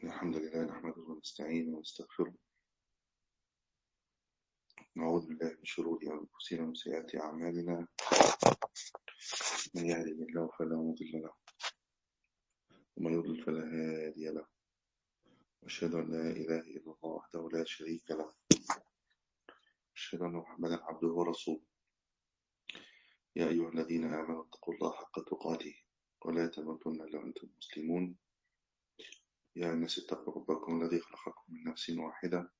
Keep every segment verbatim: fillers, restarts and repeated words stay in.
الحمد لله نحمده ونستعينه ونستغفره. نعوذ بالله من شرور أنفسنا ومن سيئات أعمالنا. من يهده الله فلا مضل له ومن يضلل فلا هادي له، وأشهد أن لا إله إلا الله وحده لا شريك له، وأشهد أن محمدا عبده ورسوله. يا أيها الذين آمنوا اتقوا الله حق تقاته ولا تموتن إلا وأنتم مسلمون. يا الناس اتقوا ربكم الذي خلقكم من نفس واحدة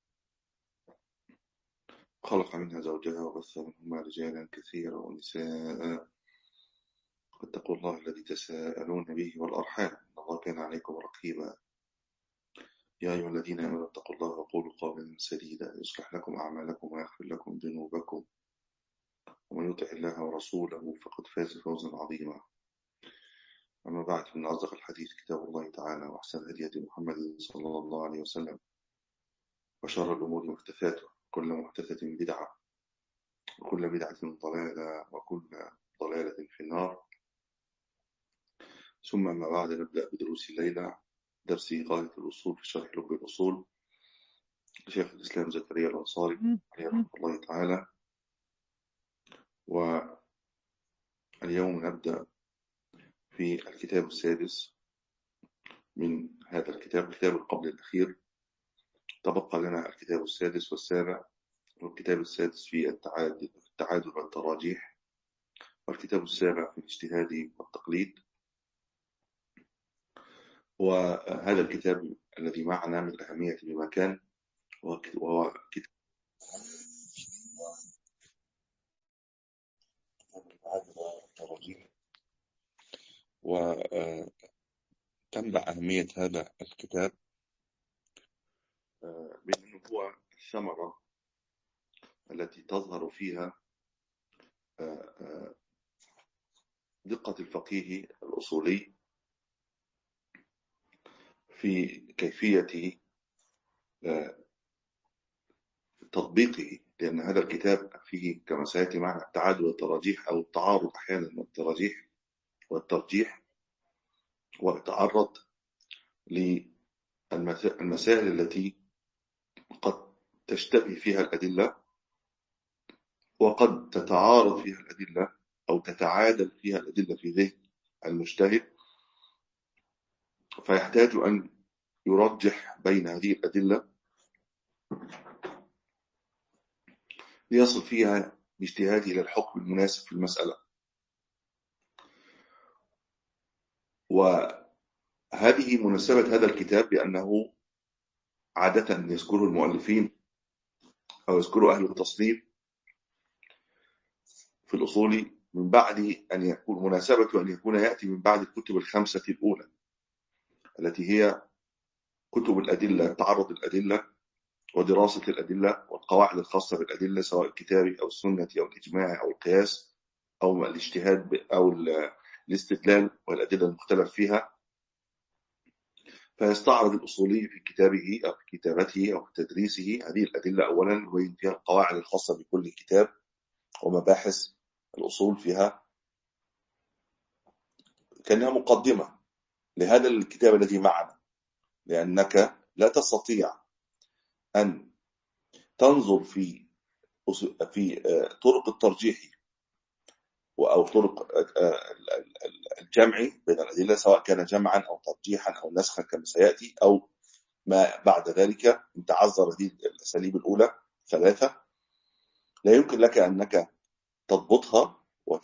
خلق منها زوجها وبث منهما رجالا كثيرا ونساء، واتقوا الله الذي تساءلون به والأرحام إن الله كان عليكم رقيبا. يا أيها الذين آمنوا اتقوا الله وقولوا قولا سديدا يصلح لكم أعمالكم ويغفر لكم ذنوبكم، ومن يطع الله ورسوله فقد فاز فوزا عظيما. أما بعد، من أصدق الحديث كتاب الله تعالى، وأحسن الهدي محمد صلى الله عليه وسلم، وشر الأمور محدثاتها، كل محدثة بدعة، وكل بدعة ضلالة، وكل ضلالة في النار. ثم أما بعد، نبدأ بدروس الليلة، درس غاية الأصول في شرح لب الأصول شيخ الإسلام زكريا الأنصاري عليه رحمة الله تعالى. واليوم نبدأ في الكتاب السادس من هذا الكتاب، الكتاب القبل الأخير. تبقى لنا الكتاب السادس والسابع، والكتاب السادس في التعادل, التعادل والتراجيح، والكتاب السابع في الاجتهاد والتقليد. وهذا الكتاب الذي معنا من الأهمية بمكان، وهو كتاب التعادل والتراجيح. وتنبع أهمية هذا الكتاب بأنه هو الثمرة التي تظهر فيها دقة الفقيه الأصولي في كيفية تطبيقه، لأن هذا الكتاب فيه كما سيأتي معنا التعادل والتراجيح، أو التعارض أحيانا والتراجيح والترجيح، ويتعرض للمسائل التي قد تشتبه فيها الأدلة، وقد تتعارض فيها الأدلة أو تتعادل فيها الأدلة في ذهن المجتهد، فيحتاج أن يرجح بين هذه الأدلة ليصل فيها باجتهاده إلى الحكم المناسب في المسألة. وهذه مناسبة هذا الكتاب، بأنه عادة يذكره المؤلفين أو يذكره أهل التصنيف في الأصول من بعد أن يكون مناسبة أن يكون يأتي من بعد الكتب الخمسة الأولى، التي هي كتب الأدلة، تعرض الأدلة ودراسة الأدلة والقواعد الخاصة بالأدلة، سواء الكتابي أو السنة أو الإجماع أو القياس أو الاجتهاد أو الاستدلال والأدلة المختلف فيها. فيستعرض الأصولي في كتابه أو في كتابته أو في تدريسه هذه الأدلة أولا، يبين فيها القواعد الخاصة بكل كتاب ومباحث الأصول فيها، كأنها مقدمة لهذا الكتاب الذي معنا، لأنك لا تستطيع أن تنظر في في طرق الترجيح أو طرق الجمع بين الأدلة، سواء كان جمعا أو ترجيحا أو نسخا كما سيأتي، أو ما بعد ذلك إن تعذر هذه الأساليب الأولى ثلاثة، لا يمكن لك أنك تضبطها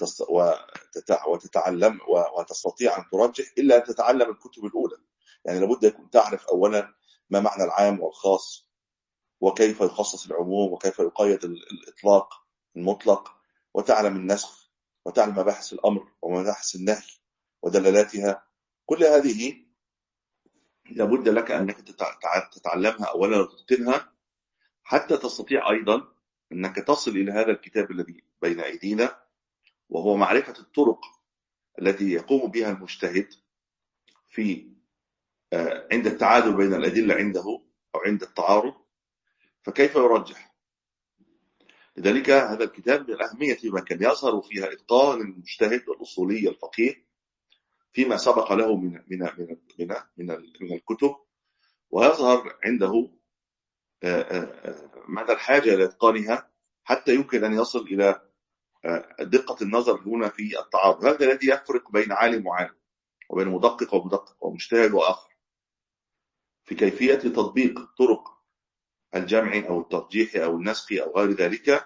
وتتعلم وتستطيع أن ترجح إلا أن تتعلم الكتب الأولى. يعني لابد أن تعرف أولا ما معنى العام والخاص، وكيف يخصص العموم، وكيف يقيد الإطلاق المطلق، وتعلم النسخ، وتعلم مباحث الأمر ومباحث النهي ودلالاتها. كل هذه لابد لك أنك تتعلمها أولا وتتقنها، حتى تستطيع أيضا أنك تصل إلى هذا الكتاب الذي بين أيدينا، وهو معرفة الطرق التي يقوم بها المجتهد في عند التعادل بين الأدلة عنده أو عند التعارض، فكيف يرجح. لذلك هذا الكتاب من الأهمية ما كان يظهر فيها إتقان المجتهد والأصولي الفقيه فيما سبق له من من من من, من, من الكتب، يظهر عنده مدى الحاجة إلى إتقانها حتى يمكن أن يصل إلى دقة النظر هنا في التعارض. هذا الذي يفرق بين عالم وعالم، وبين مدقق ومدقق، ومجتهد وآخر، في كيفية تطبيق طرق الجمع أو الترجيح أو النسخ أو غير ذلك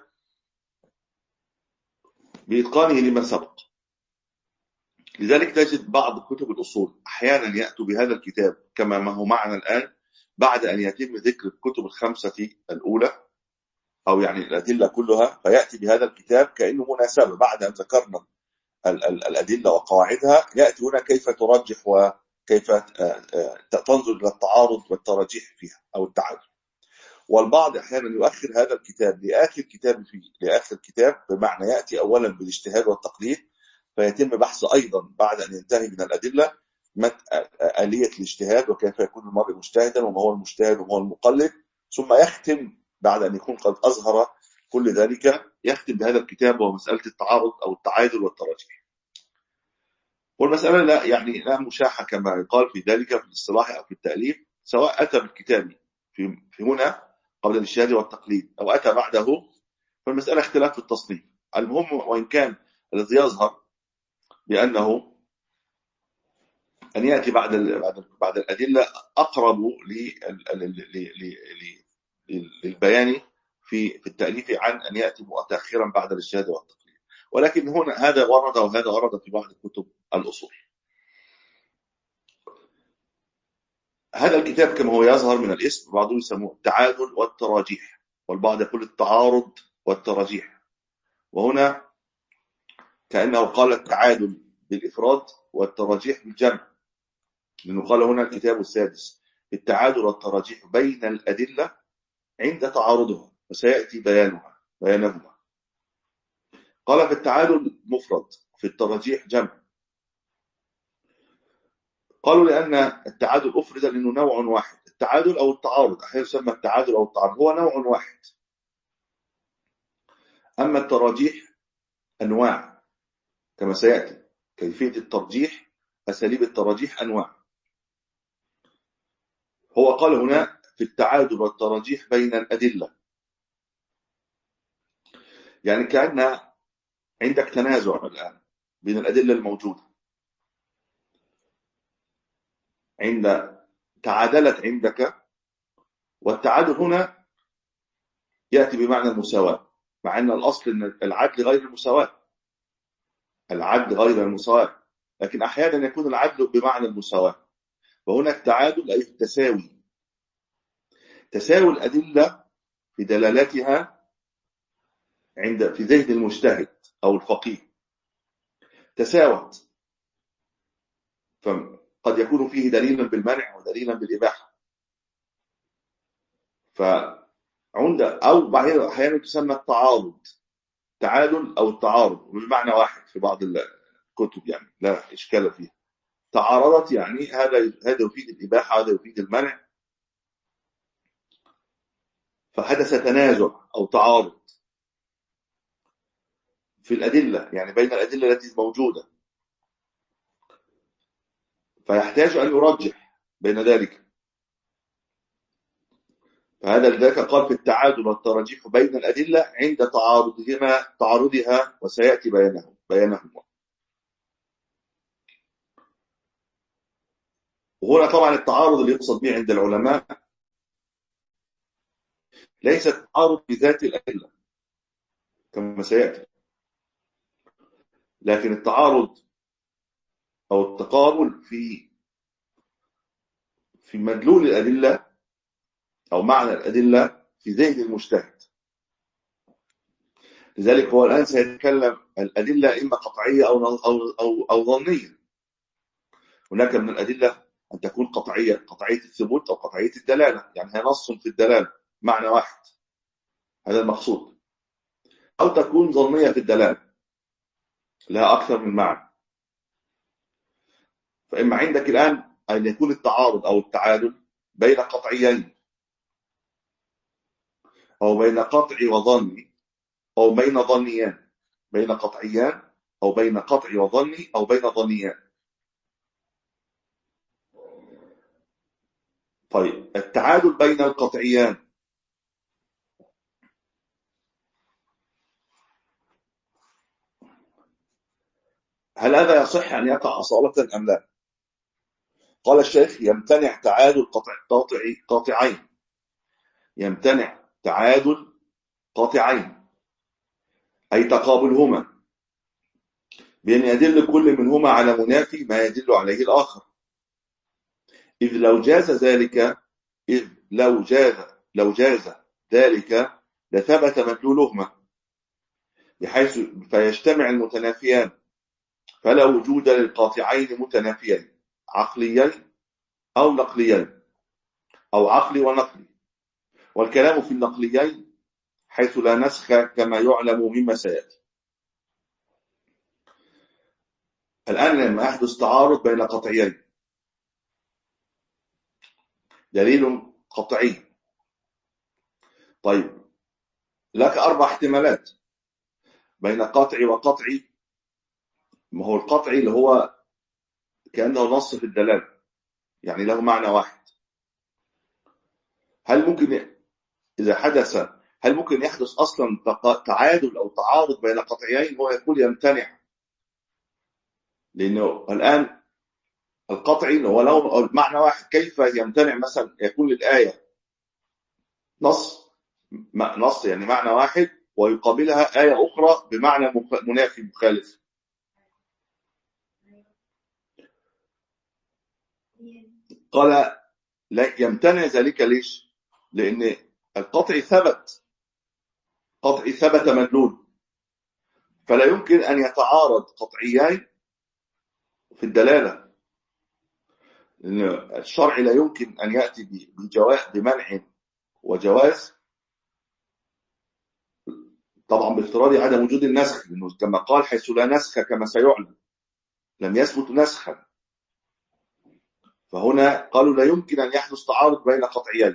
بإتقانه لما سبق. لذلك تجد بعض كتب الأصول أحيانا يأتوا بهذا الكتاب كما ما هو معنا الآن بعد أن يتم ذكر الكتب الخمسة الأولى أو يعني الأدلة كلها، فيأتي بهذا الكتاب كأنه مناسبة بعد أن ذكرنا الأدلة وقواعدها، يأتي هنا كيف ترجح وكيف تنظر إلى التعارض والترجيح فيها أو التعارض. والبعض أحيانا يؤخر هذا الكتاب لآخر كتاب فيه لآخر كتاب، بمعنى يأتي أولا بالاجتهاد والتقليد، فيتم بحث أيضا بعد أن ينتهي من الأدلة آلية الاجتهاد وكيف يكون المرء مجتهدا وما هو المجتهد وما هو المقلد، ثم يختم بعد أن يكون قد أظهر كل ذلك يختم بهذا الكتاب وهو مسألة التعارض أو التعادل والترجيح. والمسألة لا يعني لا مشاحة كما يقال في ذلك في الاصطلاح أو في التأليف، سواء أتى بالكتاب في في هنا قبل الاجتهاد والتقليد أو أتى بعده، فالمسألة اختلاف في التصنيف. المهم وإن كان الذي يظهر بأنه أن يأتي بعد بعد الأدلة أقرب للبيان في في التأليف عن أن يأتي متأخرا بعد الاجتهاد والتقليد. ولكن هنا هذا ورد وهذا ورد في بعض كتب الأصول. هذا الكتاب كما هو يظهر من الاسم بعضهم يسموه التعادل والتراجيح، والبعض يقول التعارض والتراجيح، وهنا كأنه قال التعادل بالإفراد والتراجيح بالجمع، لأنه قال هنا الكتاب السادس التعادل والتراجيح بين الأدلة عند تعارضها، وسيأتي بيانها بيانهما. قال في التعادل مفرد، في التراجيح جمع. قالوا لأن التعادل أفرد لأنه نوع واحد. التعادل أو التعارض أحيانا يسمى التعادل أو التعارض هو نوع واحد، أما التراجيح أنواع كما سيأتي. كيفية الترجيح، أساليب التراجيح أنواع. هو قال هنا في التعادل والتراجيح بين الأدلة، يعني كأن عندك تنازع الآن بين الأدلة الموجودة، عند تعادلت عندك، والتعادل هنا يأتي بمعنى المساواة، مع أن الأصل أن العدل غير المساواة، العدل غير المساواة، لكن أحيانا يكون العدل بمعنى المساواة. وهناك تعادل أي التساوي، تساوي الأدلة في دلالتها عند في ذهن المجتهد أو الفقيه تساوت، فقد يكون فيه دليلا بالمنع ودليلا بالإباحة، فعند أو بعض أحيانا تسمى التعارض، تعادل أو التعارض بمعنى واحد في بعض الكتب، يعني لا إشكال فيها. تعارضت يعني هذا هذا يفيد الإباحة هذا يفيد المنع، فحدث تنازع أو تعارض في الأدلة، يعني بين الأدلة التي موجودة، فيحتاج أن يرجح بين ذلك. فهذا لذلك قال في التعادل والترجيح بين الأدلة عند تعارضهما تعارضها، وسيأتي بيانه بيانهما. وهنا طبعا التعارض اللي يقصد به عند العلماء ليس التعارض بذات الأدلة كما سيأتي، لكن التعارض أو التقابل في في مدلول الأدلة أو معنى الأدلة في ذهن المجتهد. لذلك هو الآن سيتكلم الأدلة إما قطعية أو أو أو, أو ظنية. هناك من الأدلة أن تكون قطعية، قطعية الثبوت أو قطعية الدلالة، يعني هي نص في الدلالة معنى واحد، هذا المقصود، أو تكون ظنية في الدلالة لها أكثر من معنى. فإما عندك الآن أن يكون التعارض أو التعادل بين قطعيين، أو بين قطع وظني، أو بين ظنيان، بين قطعيان أو بين قطع وظني أو بين ظنيان. طيب التعادل بين القطعيان، هل هذا يصح أن يقع أصالة أم لا؟ قال الشيخ يمتنع تعادل قطع قاطعي قاطعين، يمتنع تعادل قاطعين أي تقابلهما، بأن يدل كل منهما على منافي ما يدل عليه الآخر، إذ لو جاز ذلك إذ لو جاز لو جاز ذلك لثبت مدلولهما، بحيث فيجتمع المتنافيان، فلا وجود للقاطعين متنافيين عقليين أو نقليين أو عقلي ونقلي، والكلام في النقليين حيث لا نسخ كما يعلم مما سيأتي. الآن لما يحدث تعارض بين قطعيين، دليل قطعي، طيب لك أربع احتمالات بين قطعي وقطعي، ما هو القطعي اللي هو كأنه نص في الدلالة، يعني له معنى واحد. هل ممكن إذا حدث هل ممكن يحدث أصلا تعادل أو تعارض بين قطعيين؟ هو يقول يمتنع، لأنه الآن القطعي هو له معنى واحد، كيف يمتنع مثلا يكون للآية نص نص يعني معنى واحد ويقابلها آية أخرى بمعنى منافي مخالف؟ قال لا يمتنع ذلك. ليش؟ لأن القطعي ثبت قطعي ثبت مدلول، فلا يمكن أن يتعارض قطعيين في الدلالة، لأن الشرع لا يمكن أن يأتي بجواز بمنع وجواز، طبعا بافتراض عدم وجود النسخ، لأنه كما قال حيث لا نسخ كما سيعلم لم يثبت نسخا، فهنا قالوا لا يمكن أن يحدث تعارض بين قطعيين،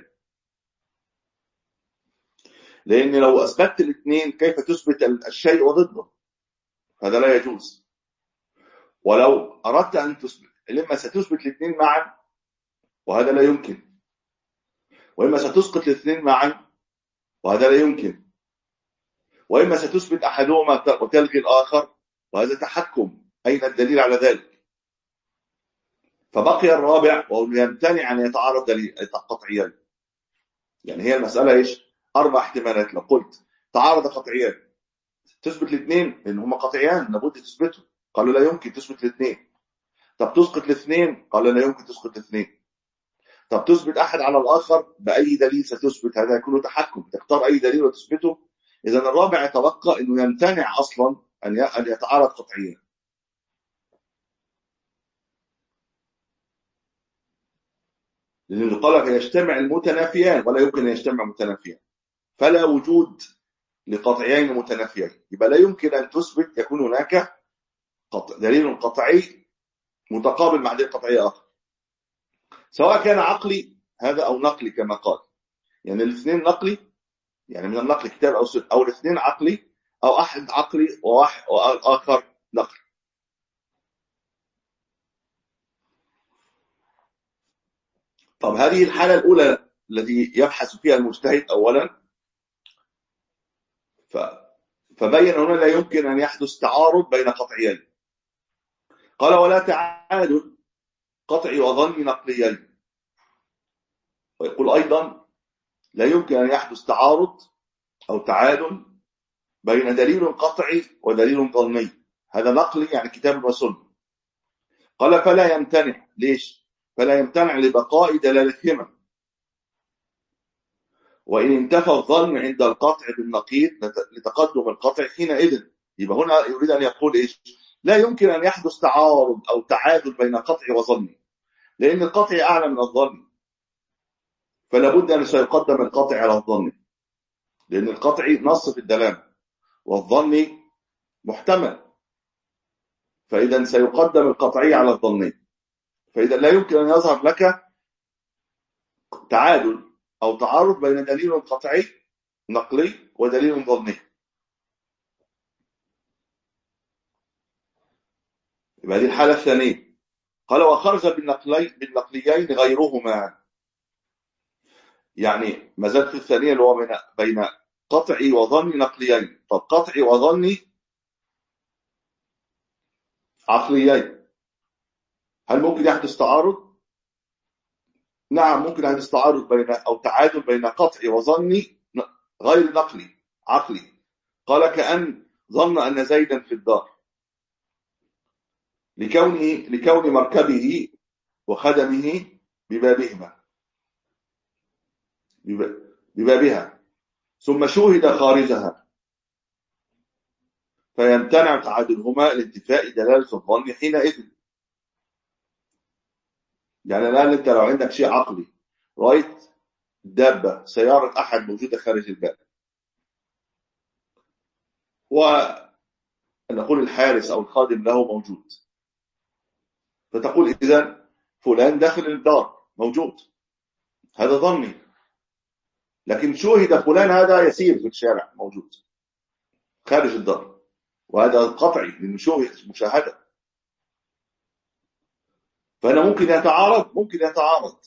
لأن لو أثبتت الاثنين كيف تثبت الشيء وضده؟ هذا لا يجوز. ولو أردت أن تثبت، لما ستثبت الاثنين معا وهذا لا يمكن، وإما ستسقط الاثنين معا وهذا لا يمكن، وإما ستثبت أحدهما وتلغي الآخر وهذا تحكم، أين الدليل على ذلك؟ فبقي الرابع وهو يمتنع أن يتعارض دليل قطعيان. يعني هي المسألة إيش؟ أربع احتمالات. لو قلت تعارض قطعيان تثبت الاثنين لأن هما قطعيان لابد تثبته، قالوا لا يمكن تثبت الاثنين. طب تسقط الاثنين؟ قالوا لا يمكن تسقط الاثنين. طب تثبت أحد على الآخر بأي دليل ستثبت؟ هذا كله تحكم، تختار أي دليل وتثبته. إذن الرابع يتبقى أنه يمتنع أصلا أن يتعارض قطعيا، لأنه قال يجتمع المتنافيان ولا يمكن أن يجتمع متنافيان، فلا وجود لقطعيين متنافيين، يبقى لا يمكن أن تثبت يكون هناك دليل قطعي متقابل مع دليل قطعي آخر، سواء كان عقلي هذا أو نقلي كما قال. يعني الاثنين نقلي، يعني من النقل كتاب أو سنة، أو الاثنين عقلي، أو أحد عقلي وواحد وآخر نقل. طب هذه الحالة الأولى التي يبحث فيها المجتهد أولا، ف... فبين هنا لا يمكن أن يحدث تعارض بين قطعيين. قال ولا تعادل قطعي وظني نقليين. ويقول أيضا لا يمكن أن يحدث تعارض أو تعادل بين دليل قطعي ودليل ظني، هذا نقلي يعني كتاب وسنة. قال فلا يمتنع. ليش؟ فلا يمتنع لبقاء دلالتهما، وإن انتفى الظن عند القطع بالنقيض لتقدم القطع حينئذ. يبقى هنا يريد أن يقول إيش؟ لا يمكن أن يحدث تعارض أو تعادل بين قطع وظن، لأن القطع أعلى من الظن، فلا بد أن سيقدم القطع على الظن، لأن القطع نص في الدلالة والظن محتمل، فإذا سيقدم القطعي على الظني. فإذا لا يمكن أن يظهر لك تعادل أو تعارض بين دليل قطعي نقلي ودليل ظني. يبقى هذه الحالة الثانية. قال وخرج بالنقلي بالنقليين غيرهما. يعني ما زال في الثانية اللي هو بين بين قطعي وظني نقليين. طب قطعي وظني عقليين، هل ممكن يحدث تعارض؟ نعم ممكن يحدث تعارض بين أو تعادل بين قطعي وظني غير نقلي عقلي. قال كأن ظن أن زيدا في الدار لكونه لكون مركبه وخدمه ببابهما ببابها، ثم شوهد خارجها فيمتنع تعادلهما لانتفاء دلالة الظن حينئذ. يعني الآن أنت لو عندك شيء عقلي، رأيت دابة سيارة أحد موجودة خارج الباب، ونقول الحارس أو الخادم له موجود، فتقول إذن فلان داخل الدار موجود، هذا ظني. لكن شوهد فلان هذا يسير في الشارع موجود خارج الدار، وهذا قطعي لأنه شوهد مشاهدة. فأنا ممكن يتعارض ممكن يتعارض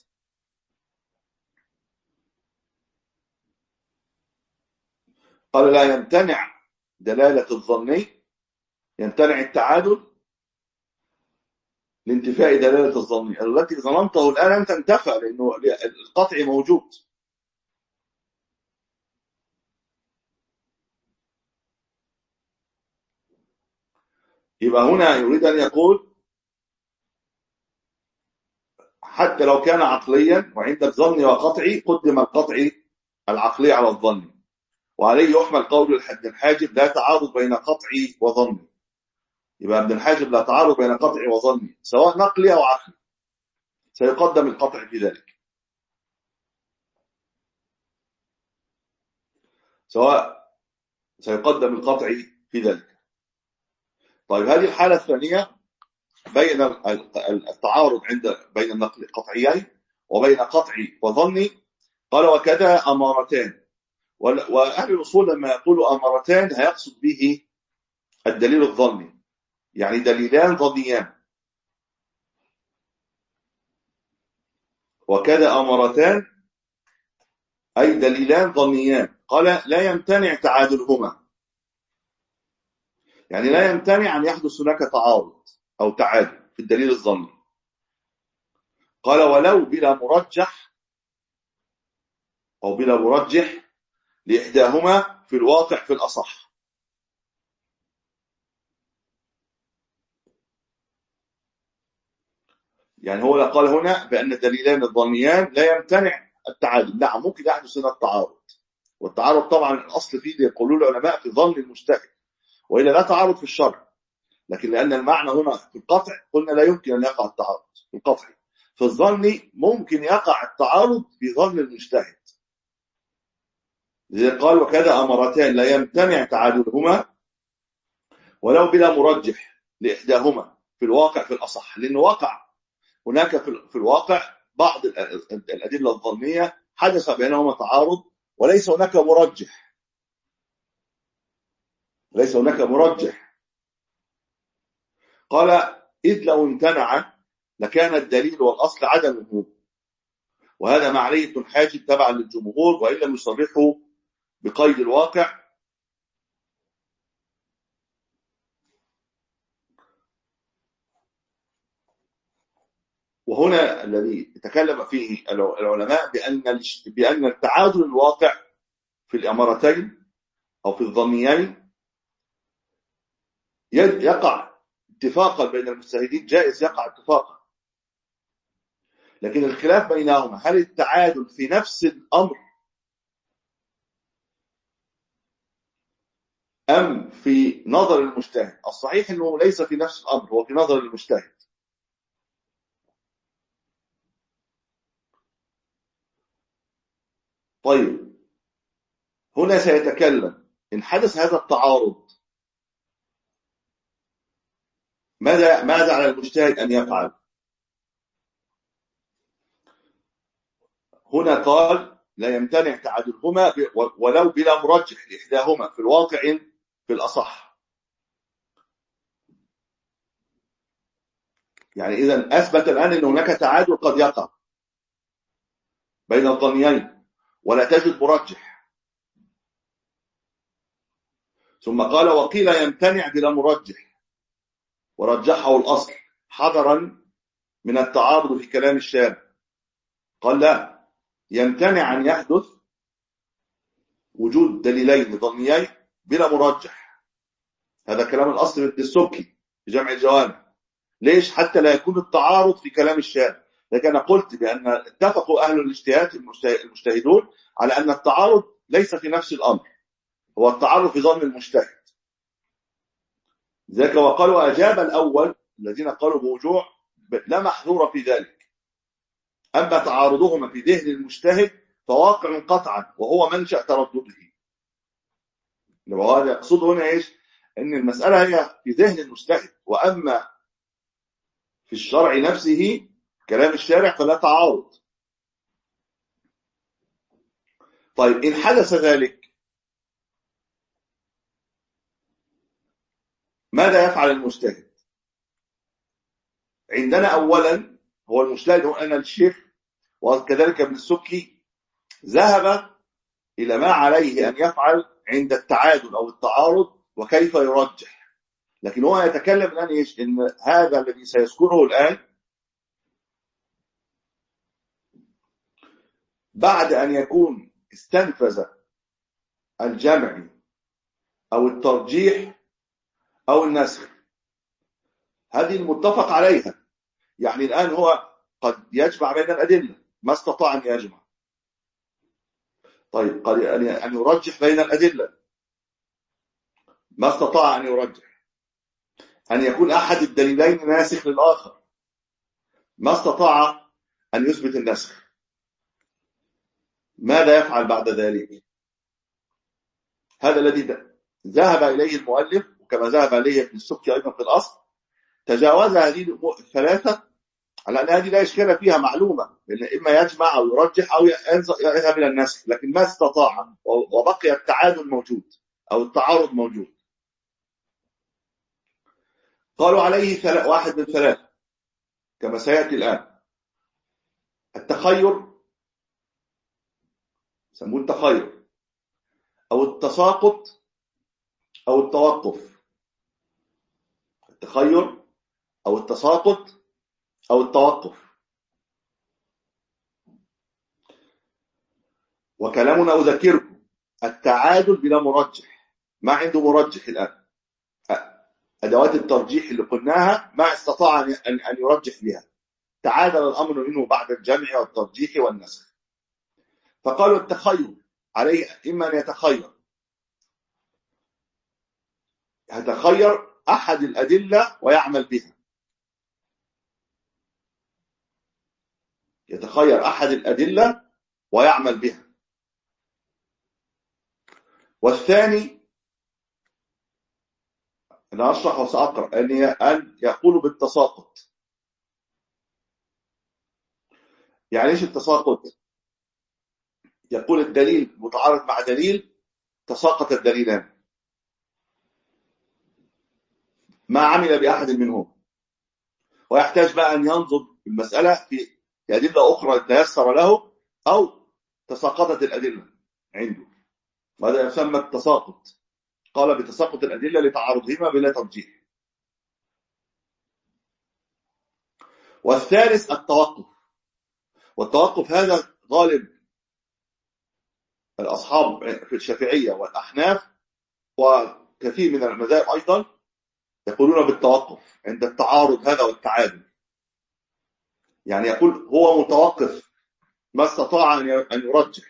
قال لا يمتنع دلالة الظني، يمتنع التعادل لانتفاء دلالة الظني التي ظننته الآن أنت انتفى لأنه القطع موجود. يبقى هنا يريد أن يقول حتى لو كان عقليا وعندك ظني وقطعي، قدم القطعي العقلي على الظني، وعليه يحمل قول الحد الحاجب لا تعارض بين قطعي وظني. يبقى ابن الحاجب لا تعارض بين قطعي وظني سواء نقلي أو عقلي، سيقدم القطع في ذلك، سواء سيقدم القطع في ذلك. طيب هذه الحالة الثانية بين التعارض عند بين النقل القطعيين وبين قطعي وظني. قال وكذا أمارتان، وأهل الأصول لما يقولوا أمارتان هيقصد به الدليل الظني، يعني دليلان ظنيان. وكذا أمارتان أي دليلان ظنيان. قال لا يمتنع تعادلهما، يعني لا يمتنع أن يحدث هناك تعارض أو تعادل في الدليل الظني. قال ولو بلا مرجح أو بلا مرجح لإحداهما في الواقع في الأصح. يعني هو قال هنا بأن الدليلان الظنيان لا يمتنع التعادل. نعم ممكن يحدث هنا التعارض، والتعارض طبعا الأصل فيه يقولون العلماء في ظن المجتهد، وإلا لا تعارض في الشرع. لكن لأن المعنى هنا في القطع قلنا لا يمكن أن يقع التعارض في القطع. في الظن ممكن يقع التعارض في ظن المجتهد. لذلك قال وكذا أمرتان لا يمتنع تعادلهما ولو بلا مرجح لإحداهما في الواقع في الأصح. لأنه وقع هناك في الواقع بعض الأدلة الظنية حدث بينهما تعارض وليس هناك مرجح، ليس هناك مرجح. قال إذ لو امتنع لكان الدليل والأصل عدمه، وهذا ما عليه ابن الحاجب تبعا للجمهور وإن لم يصرحوا بقيد الواقع. وهنا الذي تكلم فيه العلماء بأن بأن التعادل الواقع في الأمرتين أو في الظنيين يقع اتفاقا بين المجتهدين، جائز يقع اتفاقا، لكن الخلاف بينهما هل التعادل في نفس الأمر أم في نظر المجتهد. الصحيح أنه ليس في نفس الأمر، هو في نظر المجتهد. طيب هنا سيتكلم إن حدث هذا التعارض ماذا ماذا على المجتهد أن يفعل. هنا قال لا يمتنع تعادلهما ولو بلا مرجح لإحداهما في الواقع في الأصح. يعني إذن أثبت الآن أن هناك تعادل قد يقع بين الظنيين، ولا تجد مرجح. ثم قال وقيل يمتنع بلا مرجح ورجحه الأصل حذرا من التعارض في كلام الشارع. قال لا، يمتنع أن يحدث وجود دليلين ظنيين بلا مرجح. هذا كلام الأصل ابن السبكي في جمع الجوامع. ليش؟ حتى لا يكون التعارض في كلام الشارع. لكن أنا قلت بأن اتفقوا أهل الاجتهاد المجتهدون على أن التعارض ليس في نفس الأمر، هو التعارض في ظن المجتهد. ذلك وقالوا أجاب الأول الذين قالوا بوجوع لا محذور في ذلك. أما تعارضهما في ذهن المجتهد فواقع قطعا وهو منشأ تردده. وهذا يقصد هنا إيش؟ أن المسألة هي في ذهن المجتهد، وأما في الشرع نفسه كلام الشارع فلا تعارض. طيب إن حدث ذلك ماذا يفعل المجتهد؟ عندنا أولا هو المجتهد هو أن الشيخ وكذلك ابن السبكي ذهب إلى ما عليه أن يفعل عند التعادل أو التعارض وكيف يرجح. لكن هو يتكلم الآن إيش؟ إن هذا الذي سيذكره الآن بعد أن يكون استنفذ الجمع أو الترجيح أو النسخ، هذه المتفق عليها. يعني الآن هو قد يجمع بين الأدلة ما استطاع أن يجمع. طيب قد أن يرجح بين الأدلة ما استطاع أن يرجح. أن يكون أحد الدليلين ناسخ للآخر ما استطاع أن يثبت النسخ. ماذا يفعل بعد ذلك؟ هذا الذي ذهب إليه المؤلف وكما ذهب إليه ابن السبكي أيضا في الأصل. تجاوز هذه الثلاثة على أن هذه لا إشكال فيها معلومة، لأن إما يجمع أو يرجح أو يذهب إلى النسخ، لكن ما استطاع وبقي التعادل موجود أو التعارض موجود. قالوا عليه واحد من ثلاثة كما سيأتي الآن: التخير، سموه التخير، أو التساقط، أو التوقف. التخير أو التساقط أو التوقف. وكلامنا أذكركم التعادل بلا مرجح، ما عنده مرجح الآن. أدوات الترجيح اللي قلناها ما استطاع أن يرجح بها، تعادل الأمر منه بعد الجمع والترجيح والنسخ. فقالوا التخير عليه إما أن يتخير يتخير أحد الأدلة ويعمل بها، يتخير أحد الأدلة ويعمل بها. والثاني أنا أشرح وسأقرأ أن يقول بالتساقط. يعني إيش التساقط؟ يقول الدليل متعارض مع دليل، تساقط الدليلان، ما عمل بأحد منهم، ويحتاج بقى أن ينظر المسألة في أدلة أخرى تيسر له أو تساقطت الأدلة عنده، وهذا يسمى التساقط. قال بتساقط الأدلة لتعارضهما بلا ترجيح. والثالث التوقف. والتوقف هذا غالب الأصحاب في الشافعية والأحناف وكثير من المذاهب أيضا يقولون بالتوقف عند التعارض هذا والتعادل. يعني يقول هو متوقف ما استطاع أن يرجح.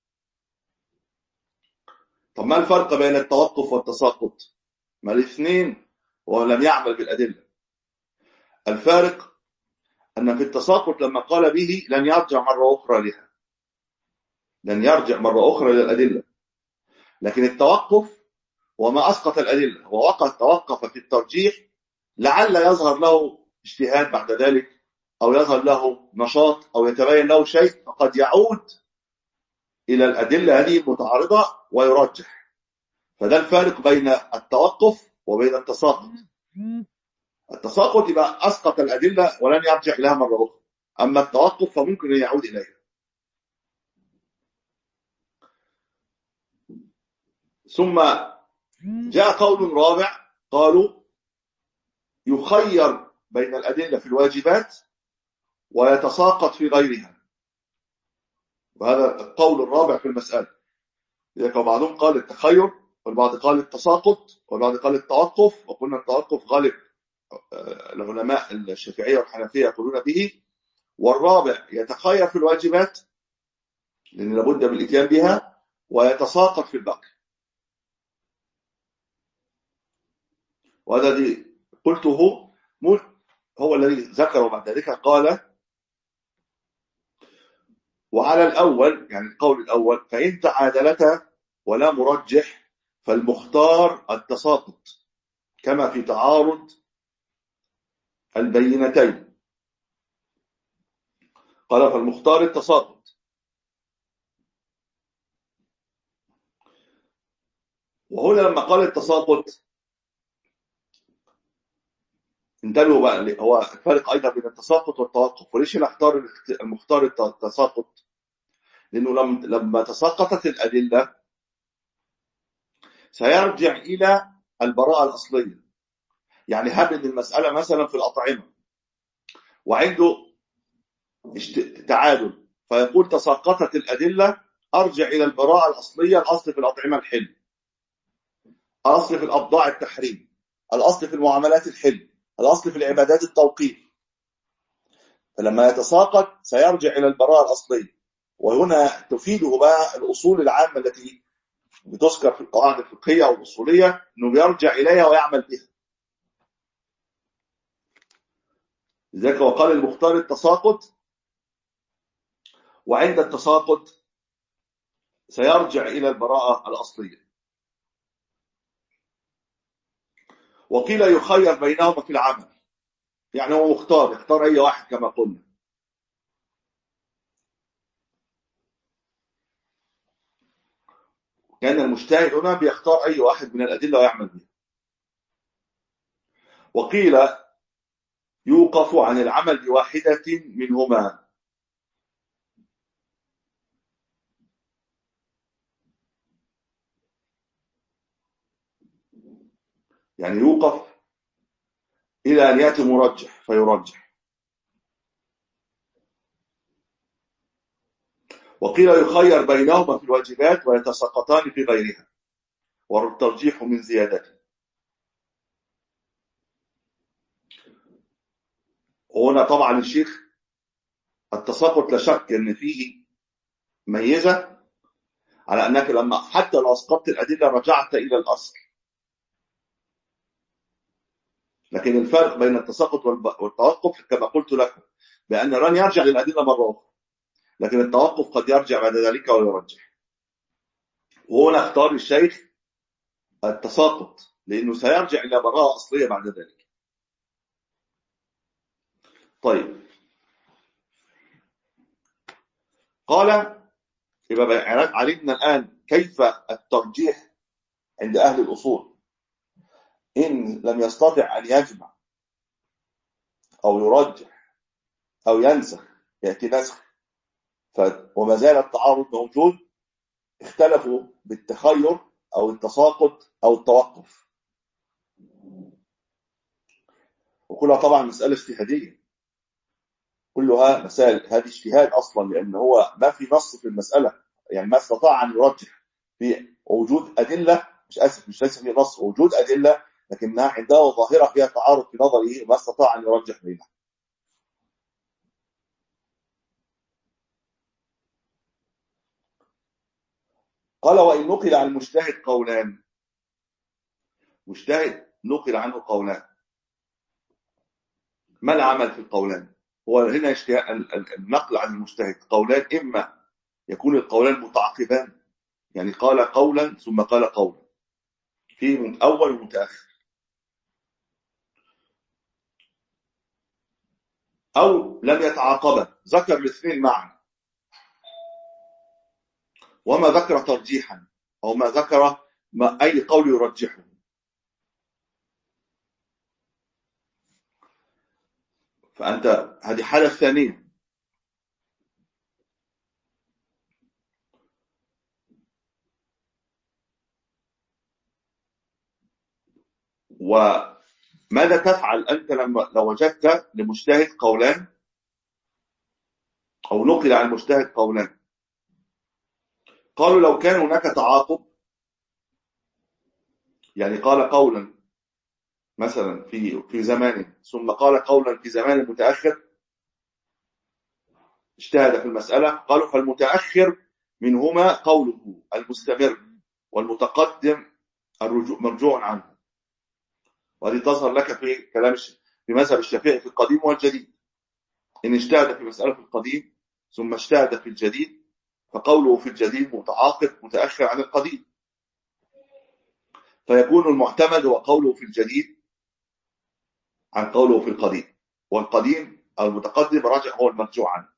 طب ما الفرق بين التوقف والتساقط؟ ما الاثنين ولم يعمل بالأدلة. الفارق أن في التساقط لما قال به لن يرجع مرة أخرى لها، لن يرجع مرة أخرى للأدلة. لكن التوقف وما أسقط الأدلة، هو وقف توقف في الترجيح لعل يظهر له اجتهاد بعد ذلك أو يظهر له نشاط أو يتبين له شيء، فقد يعود إلى الأدلة هذه المتعارضة ويرجح. فده الفارق بين التوقف وبين التساقط. التساقط يبقى أسقط الأدلة ولن يرجع لها مرة أخرى، أما التوقف فممكن أن يعود إليها. ثم جاء قول رابع، قالوا يخير بين الأدلة في الواجبات ويتساقط في غيرها، وهذا القول الرابع في المسألة. لذلك بعضهم قال التخير، والبعض قال التساقط، والبعض قال التوقف، وقلنا التوقف غالب العلماء الشافعية والحنفية يقولون به. والرابع يتخير في الواجبات لأن لابد من الاتيان بها، ويتساقط في الباقي. وهذا الذي قلته هو الذي ذكره بعد ذلك. قال وعلى الأول، يعني القول الأول، فإن تعادلتا ولا مرجح فالمختار التساقط كما في تعارض البينتين. قال فالمختار التساقط. وهنا لما قال التساقط انتبهوا بقى، هو الفرق أيضا بين التساقط والتوقف. وليش نختار المختار التساقط؟ لأنه لما تساقطت الأدلة سيرجع إلى البراءة الأصلية. يعني هب ان المسألة مثلا في الأطعمة وعنده تعادل، فيقول تساقطت الأدلة، أرجع إلى البراءة الأصلية. الأصل في الأطعمة الحل، الأصل في الأبضاع التحريم، الأصل في المعاملات الحل، الأصل في العبادات التوقيف. فلما يتساقط سيرجع إلى البراءة الأصلية. وهنا تفيده بقى الأصول العامة التي بتذكر في القواعد الفقهية أو الأصولية، أنه بيرجع إليها ويعمل بها. لذلك وقال المختار التساقط، وعند التساقط سيرجع إلى البراءة الأصلية. وقيل يخير بينهما في العمل، يعني هو مختار، يختار أي واحد كما قلنا. كان المجتهد هنا بيختار أي واحد من الأدلة ويعمل به. وقيل يوقف عن العمل بواحدة منهما، يعني يوقف إلى أن يأتي مرجح فيرجح. وقيل يخير بينهما في الواجبات ويتساقطان في غيرها، والترجيح من زيادته. هنا طبعا الشيخ التساقط لا شك أن فيه ميزة، على أنك لما حتى لو أسقطت الأدلة رجعت إلى الأصل. لكن الفرق بين التساقط والتوقف كما قلت لكم، بأن لن يرجع للأدلة مرة أخرى، لكن التوقف قد يرجع بعد ذلك ويرجح. وهنا اختار الشيخ التساقط لأنه سيرجع إلى براءة أصلية بعد ذلك. طيب، قال يبقى علمنا الآن كيف الترجيح عند أهل الأصول إن لم يستطع أن يجمع أو يرجح أو ينسخ، يأتي نسخ وما زال التعارض موجود، اختلفوا بالتخير أو التساقط أو التوقف. وكلها طبعا مسألة اجتهادية، كلها مسائل هذه اجتهاد أصلا، لأن هو ما في نص في المسألة، يعني ما استطاع أن يرجح في وجود أدلة، مش آسف مش ليس في نص، وجود أدلة لكنها عنده ظاهرة فيها تعارض في نظره وما استطاع أن يرجح بينها. قال وإن نقل عن المجتهد قولان، مجتهد نقل عنه قولان، ما العمل في القولان؟ هو هنا النقل عن المجتهد قولان، إما يكون القولان متعاقبان، يعني قال قولا ثم قال قولا، في أول ومتأخر، أو لم يتعاقبا، ذكر الاثنين معا وما ذكر ترجيحا، أو ما ذكر ما أي قول يرجحه. فأنت هذه حالة ثانية. وماذا تفعل أنت لما لو وجدت لمجتهد قولان أو نقل عن المجتهد قولان؟ قالوا لو كان هناك تعاقب، يعني قال قولا مثلا في في زمان ثم قال قولا في زمان متأخر، اجتهد في المسألة، قالوا فالمتأخر منهما قوله المستمر، والمتقدم الرجوع مرجوع عنه. وهذه تظهر لك في كلام في مذهب الشافعي في القديم والجديد. إن اجتهد في مسألة في القديم ثم اجتهد في الجديد فقوله في الجديد متعاقب متأخر عن القديم، فيكون المعتمد هو قوله في الجديد عن قوله في القديم، والقديم أو المتقدم راجع هو المرجوع عنه.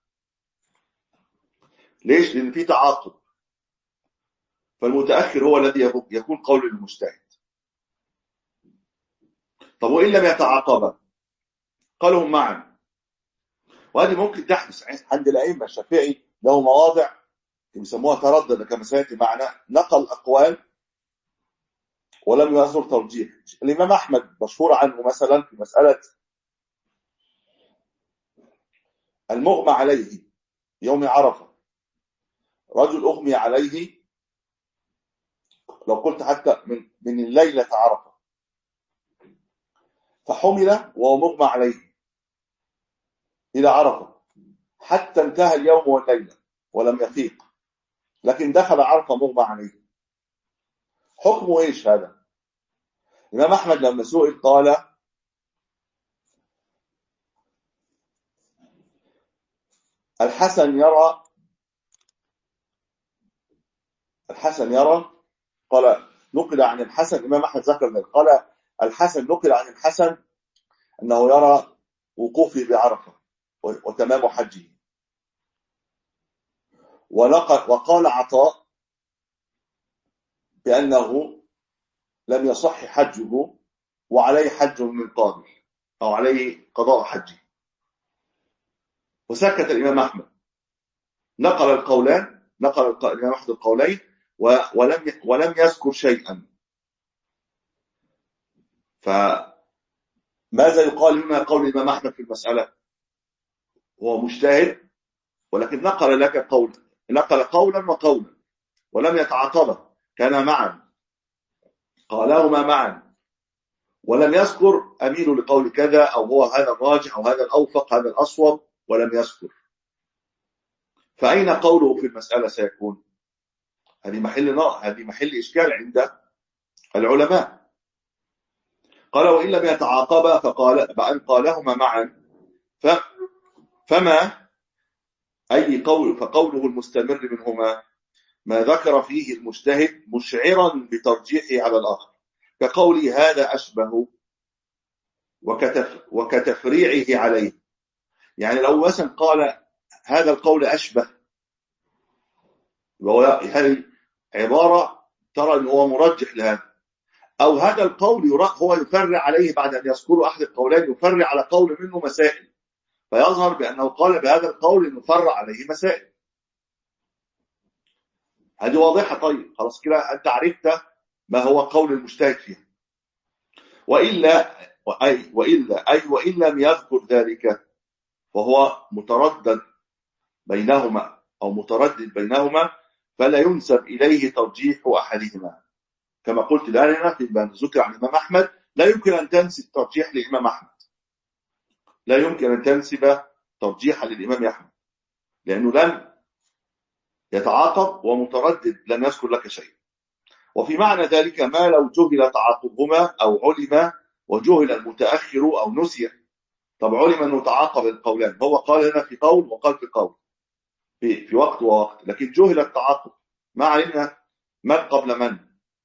ليش؟ لأن في تعاقب، فالمتأخر هو الذي يكون قول المجتهد. طب وإن لم يتعاقبا؟ قالوا معا. وهذه ممكن تحدث عند الأئمة. الشافعي له مواضع يسموها تردد كما سيأتي معنا، نقل أقوال ولم يظهر ترجيح. الإمام أحمد مشهور عنه مثلا في مسألة المغمى عليه يوم عرفة، رجل أغمي عليه لو قلت حتى من من الليلة عرفة، فحمل وهو مغمى عليه إلى عرفة حتى انتهى اليوم والليلة ولم يفيق، لكن دخل عرفة مغمى عليه. حكمه إيش هذا؟ الإمام أحمد لما سئل قال الحسن يرى الحسن يرى قال نقل عن الحسن، الإمام أحمد ذكر ذلك، قال الحسن نقل عن الحسن أنه يرى وقوفه بعرفة وتمام حجه. وقال عطاء بأنه لم يصح حجه وعليه حج من قابل أو عليه قضاء حجه. وسكت الإمام أحمد، نقل القولان، نقل الإمام أحمد القولين ولم ولم يذكر شيئا. فماذا يقال هنا قول الإمام أحمد في المسألة؟ هو مجتهد ولكن نقل لك قولا، نقل قولا وقولا ولم يتعاقبه، كان معا، قالهما معا، ولم يذكر أميل لقول كذا أو هو هذا الراجح أو هذا الأوفق هذا الأصوب، ولم يذكر. فأين قوله في المسألة سيكون؟ هذه محل نار، هذه محل إشكال عند العلماء. قال وإن لم يتعاقبا فقال بأن قالهما معا فما أي قول، فقوله المستمر منهما ما ذكر فيه المجتهد مشعرا بترجيحه على الآخر، كقولي هذا أشبه وكتف وكتفريعه عليه. يعني لو مثلا قال هذا القول أشبه، هذه عبارة ترى أنه هو مرجح لهذا، أو هذا القول هو يفرع عليه بعد أن يذكر أحد القولين، يفرع على قول منه مسائل، فيظهر بأنه قال بهذا القول أنه فرع عليه مسائل. هذه واضحة. طيب خلاص كده أنت عرفت ما هو قول المجتهد فيها. وإلا أي وإلا أي وإن لم يذكر ذلك فهو متردد بينهما أو متردد بينهما، فلا ينسب إليه ترجيح أحدهما. كما قلت الآن هنا في ما ذكر عن الإمام أحمد لا يمكن أن تنسب ترجيح للإمام أحمد، لا يمكن أن تنسب ترجيحا للإمام أحمد، لأنه لم يتعاقب ومتردد لم يذكر لك شيء. وفي معنى ذلك ما لو جهل تعاقبهما أو علم وجهل المتأخر أو نسي. طب علم أنه تعاقب القولان، هو قال هنا في قول وقال في قول في, في وقت ووقت، لكن جهل التعاقب، ما علمنا من قبل من.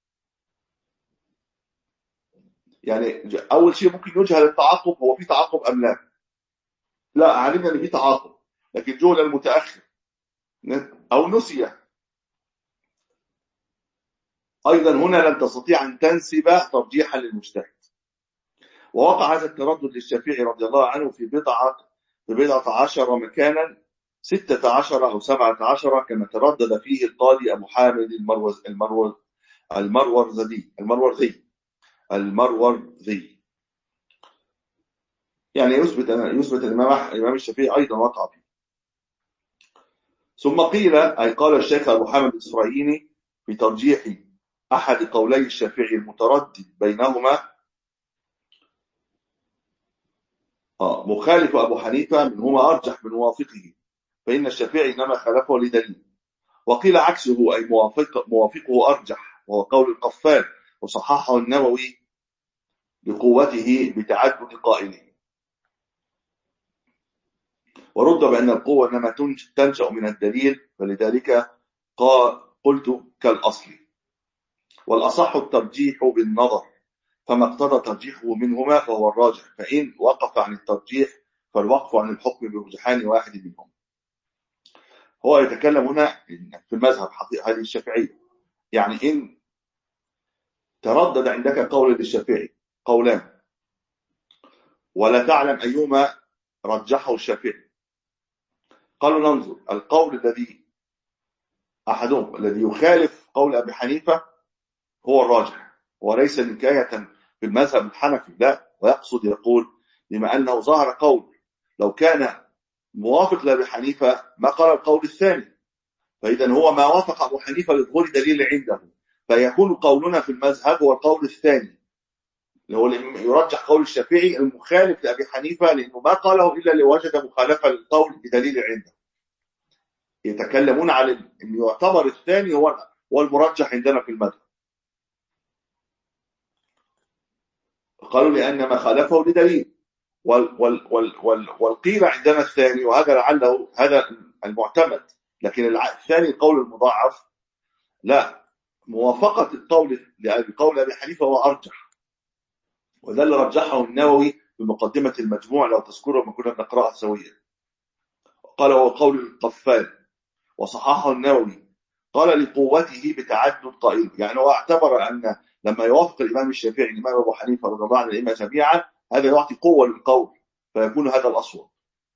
يعني أول شيء ممكن يجهل التعاقب، هو في تعاقب أم لا؟ لا، علمنا أن في تعاقب، لكن جهل المتأخر أو نسي أيضا هنا لن تستطيع أن تنسب ترجيحا للمجتهد. ووقع هذا التردد للشافعي رضي الله عنه في بضعة في بضعة عشر مكانا، ستة عشر أو سبعة عشر، كما تردد فيه القاضي أبو حامد المروز المروز المروزدي المروزي المروردي. يعني يثبت يثبت الإمام الإمام الشافعي أيضا وقع فيه. ثم قيل، أي قال الشيخ أبو حامد الإسرائيلي في ترجيح أحد قولي الشافعي المتردد بينهما، آه مخالف أبو حنيفة منهما أرجح من موافقه، فإن الشافعي إنما خالفه لدليل. وقيل عكسه، أي موافق موافقه أرجح، وهو قول القفال، وصححه النووي لقوته بتعدد قائله. ورد بأن القوة إنما تنشأ من الدليل، فلذلك قلت كالأصل. والأصح الترجيح بالنظر، فما اقتضى ترجيحه منهما فهو الراجح، فإن وقف عن الترجيح فالوقف عن الحكم برجحان واحد منهم. هو يتكلم هنا في المذهب هذه الشافعية، يعني إن تردد عندك قول للشافعي قولان ولا تعلم أيهما رجحه الشافعي، قالوا ننظر القول الذي أحدهم الذي يخالف قول أبي حنيفة هو الراجح، وليس نكاية في المذهب الحنفي، لا، ويقصد يقول بما أنه ظهر قول لو كان موافق لأبي حنيفة ما قال القول الثاني، فإذا هو ما وافق أبو حنيفة لظهور دليل عنده، فيكون قولنا في المذهب هو القول الثاني اللي هو يرجح قول الشافعي المخالف لأبي حنيفة، لأنه ما قاله إلا لوجد مخالفة للقول بدليل عنده. يتكلمون على أن يعتبر الثاني هو المرجح عندنا في المذهب، قالوا لأن ما خالفه لدليل، وال وال وال وال والقيل عندنا الثاني، وهذا لعله هذا المعتمد، لكن الثاني القول المضاعف لا، موافقة القول لقول أبي حنيفة هو أرجح، وذا اللي رجحه النووي بمقدمة المجموع لو تذكروا ما كنا نقرأها سويا. قال هو قول القفال، وصححه النووي، قال لقوته بتعدد قائل، يعني هو اعتبر أن لما يوافق الإمام الشافعي الإمام أبو حنيفة رضي الله عن الأئمة جميعا هذا يعطي قوة للقول، فيكون هذا الأصوب.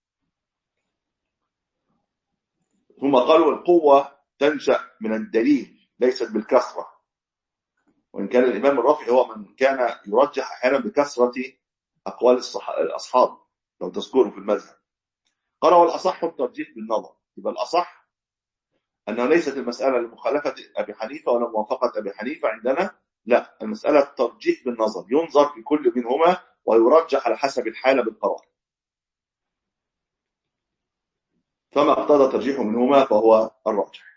ثم قالوا القوة تنشأ من الدليل ليست بالكثرة، وإن كان الإمام الرافعي هو من كان يرجح أحيانا بكثرة أقوال الأصحاب لو تذكروا في المذهب. قال والأصح الترجيح بالنظر، يبقى الأصح أنه ليست المسألة لمخالفة أبي حنيفة ولا موافقة أبي حنيفة عندنا، لا، المسألة الترجيح بالنظر، ينظر في كل منهما ويرجح على حسب الحالة بالقرار، فما اقتضى ترجيحه منهما فهو الراجح.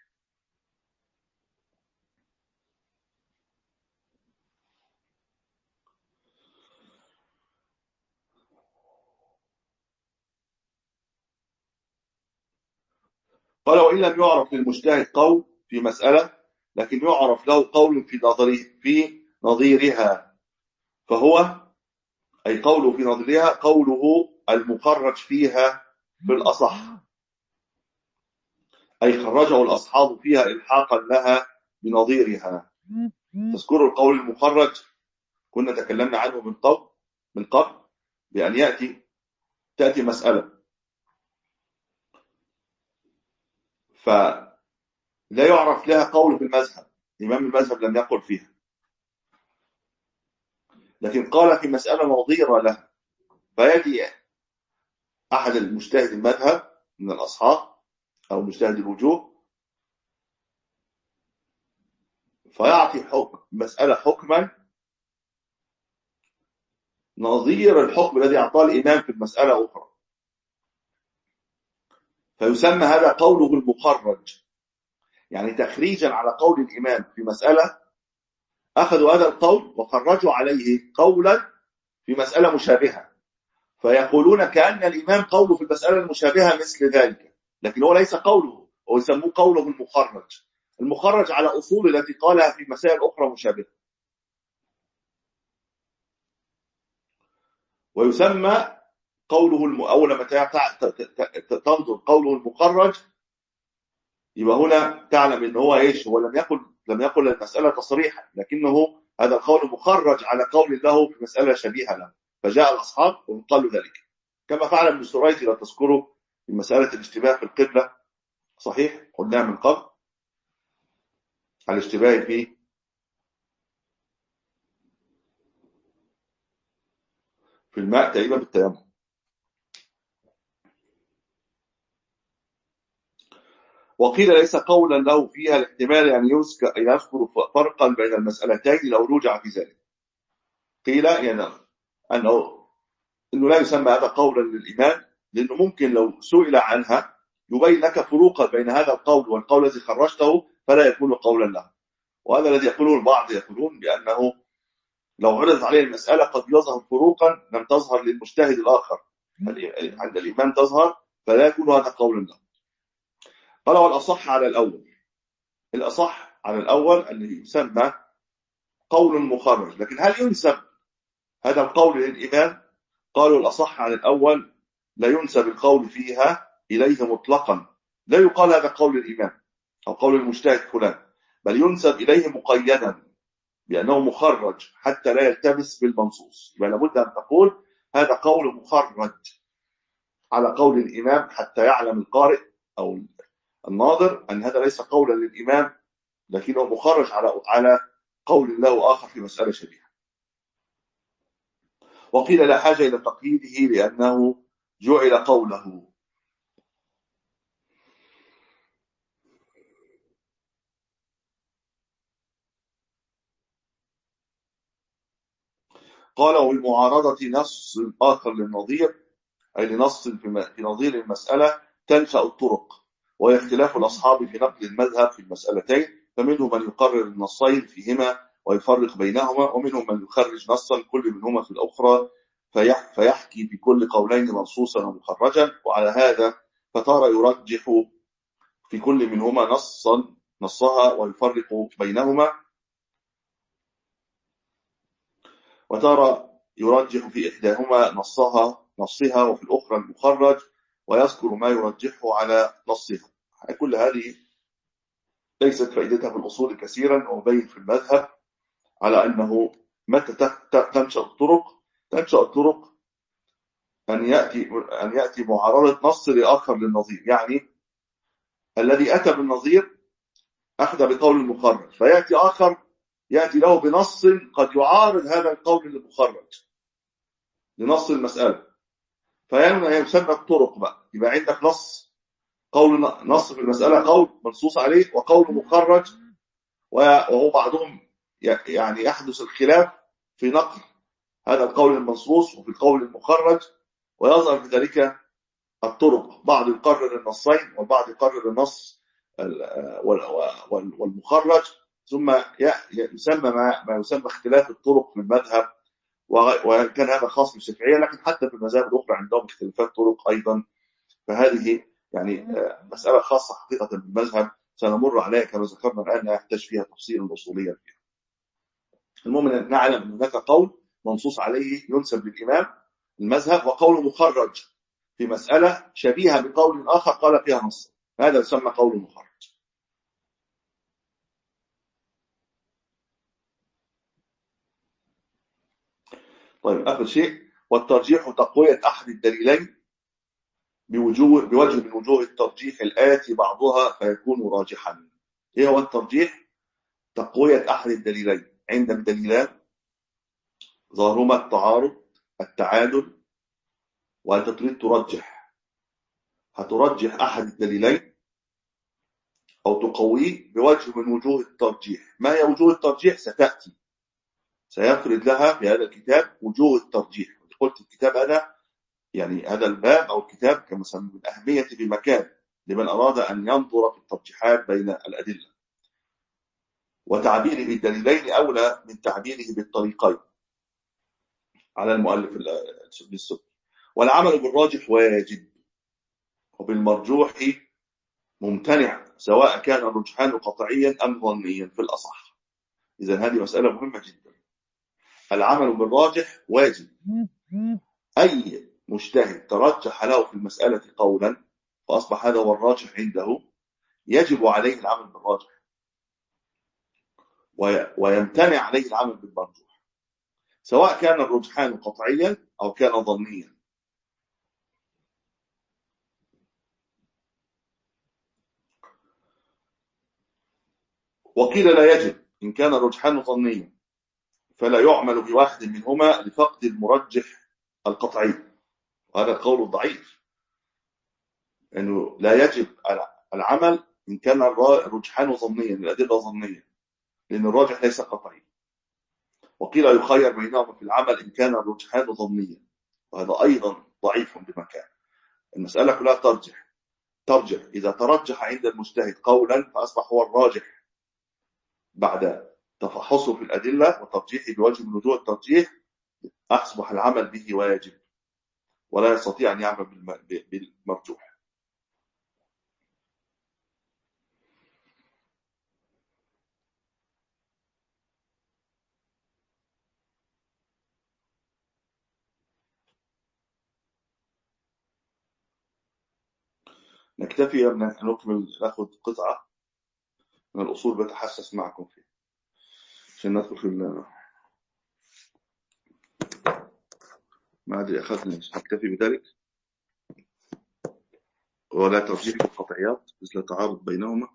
قال وإن لم يعرف للمجتهد قول في مسألة لكن يعرف له قول في نظره في نظيرها، فهو أي قوله في نظيرها قوله المخرج فيها بالأصح، أي خرجه الأصحاب فيها إلحاقا لها بنظيرها. تذكروا القول المخرج كنا تكلمنا عنه من قبل من قبل بأن يأتي تأتي مسألة فلا يعرف لها قول في المذهب، إمام المذهب لم يقل فيها، لكن قال في مسألة نظيرة لها، فيأتي أحد المجتهد المذهب من الأصحاب أو مجتهد الوجوه فيعطي حكم مسألة حكما نظير الحكم الذي أعطاه الإمام في المسألة أخرى، فيسمى هذا قوله المخرج، يعني تخريجا على قول الإمام في مسألة أخذوا هذا القول وخرجوا عليه قولا في مسألة مشابهة، فيقولون كأن الإمام قوله في المسألة المشابهة مثل ذلك، لكن هو ليس قوله، هو يسموه قوله المخرج، المخرج على أصول التي قالها في مسائل أخرى مشابهة. ويسمى قوله الم... أول لما تنظر قوله المخرج يبقى هنا تعلم ان هو ايش، هو لم يقل لم يقل المسألة تصريحا، لكنه هذا القول مخرج على قول له في مسألة شبيهة له، فجاء الأصحاب وقالوا ذلك كما فعل ابن سريج لو تذكروا في مسألة الاشتباه في القبلة، صحيح قلنا من قبل الاشتباه في في الماء تقريبا بالتيمم. وقيل ليس قولا له فيها الاحتمال أن يذكر فرقا بين المسألتين لو رجع في ذلك. قيل يعني أنه إنه لا يسمى هذا قولا للإمام، لأنه ممكن لو سئل عنها يبين لك فروقا بين هذا القول والقول الذي خرجته فلا يكون قولا له. وهذا الذي يقوله البعض، يقولون بأنه لو عرضت عليه المسألة قد يظهر فروقا لم تظهر للمجتهد الآخر، عند الإمام تظهر فلا يكون هذا قولا له. قال والأصح على الأول، الأصح على الأول أن يسمى قول مخرج. لكن هل ينسب هذا القول للإمام؟ قالوا الأصح على الأول لا ينسب القول فيها إليه مطلقا، لا يقال هذا قول الإمام أو قول المجتهد فلان، بل ينسب إليه مقيدا بأنه مخرج حتى لا يلتبس بالمنصوص. يبقى لابد أن تقول هذا قول مخرج على قول الإمام حتى يعلم القارئ أو الناظر أن هذا ليس قولا للإمام لكنه مخرج على على قول له آخر في مسألة شبيهة. وقيل لا حاجة إلى تقييده لأنه جعل قوله. قال وبالمعارضة نص آخر للنظير، أي لنص في نظير المسألة تنشأ الطرق، وهي اختلاف الأصحاب في نقل المذهب في المسألتين، فمنهم من يقرر النصين فيهما ويفرق بينهما، ومنهم من يخرج نصا كل منهما في الأخرى فيحكي في كل قولين منصوصا ومخرجا. وعلى هذا فترى يرجح في كل منهما نصا نصها ويفرق بينهما، وترى يرجح في إحداهما نصها نصها وفي الأخرى المخرج ويذكر ما يرجحه على نصها. كل هذه ليست فائدتها في الأصول كثيرا، وبين في المذهب على أنه متى تنشأ الطرق تنشأ الطرق أن يأتي أن يأتي معارضة نص لآخر للنظير، يعني الذي أتى بالنظير أخذ بقول المخرج، فيأتي آخر يأتي له بنص قد يعارض هذا القول المخرج لنص المسألة، فيعني يسمى الطرق بقى. يبقى عندك نص قول نص في المسألة قول منصوص عليه وقول مخرج، وهو بعضهم يعني يحدث الخلاف في نقل هذا القول المنصوص وفي القول المخرج، ويظهر في ذلك الطرق، بعض يقرر النصين والبعض يقرر النص والمخرج، ثم يسمى ما يسمى اختلاف الطرق في المذهب. وإن كان هذا خاص بالشافعية، لكن حتى في المذاهب الأخرى عندهم اختلافات طرق أيضا. فهذه يعني مسألة خاصة حقيقة بالمذهب سنمر عليها كما ذكرنا الآن، لا يحتاج فيها تفصيلا أصوليا فيها. المهم أن نعلم أن هناك قول منصوص عليه ينسب للإمام المذهب، وقول مخرج في مسألة شبيهة بقول آخر قال فيها نص، هذا يسمى قول مخرج. طيب آخر شيء، والترجيح تقوية أحد الدليلين بوجوه بوجه من وجوه الترجيح الآتي بعضها فيكون راجحا. إيه هو الترجيح؟ تقوية أحد الدليلين. عندك دليلان ظاهرهما التعارض التعادل، وأنت تريد ترجح، هترجح أحد الدليلين أو تقويه بوجه من وجوه الترجيح. ما هي وجوه الترجيح؟ ستأتي سيفرد لها في هذا الكتاب وجوه الترجيح. قلت الكتاب هذا يعني هذا الباب أو الكتاب كمثلا من أهمية بمكان لمن أراد أن ينظر في الترجيحات بين الأدلة، وتعبيره بالدليلين أولى من تعبيره بالطريقين على المؤلف السبكي. والعمل بالراجح واجب، وبالمرجوح ممتنع، سواء كان الرجحان قطعيا أم ظنيا في الأصح. إذن هذه مسألة مهمة جدا. العمل بالراجح واجب، أي مجتهد ترجح له في المسألة قولا فأصبح هذا هو الراجح عنده، يجب عليه العمل بالراجح ويمتنع عليه العمل بالمرجوح، سواء كان الرجحان قطعيا أو كان ظنيا. وقيل لا يجب إن كان الرجحان ظنيا، فلا يعمل بواحد منهما لفقد المرجح القطعي، وهذا قول ضعيف، أنه لا يجب العمل إن كان الرجحان ظنيا، الأدلة ظنية، لأن الراجح ليس قطعي. وقيل يخير بينهما في العمل إن كان الرجحان ظنيا، وهذا أيضا ضعيف بمكان. المسألة كلها ترجح ترجح إذا ترجح عند المجتهد قولا فأصبح هو الراجح بعد تفحصه في الأدلة وترجيحه بوجه من وجوه الترجيح، أصبح العمل به واجب، ولا يستطيع أن يعمل بالمرجوح. نكتفي أن نكمل، نأخذ قطعة من الأصول بتحسس معكم فيه عشان ندخل في ال... ما أدري أخذنا، نكتفي بذلك. ولا ترجيح القطعيات مثل التعارض بينهما.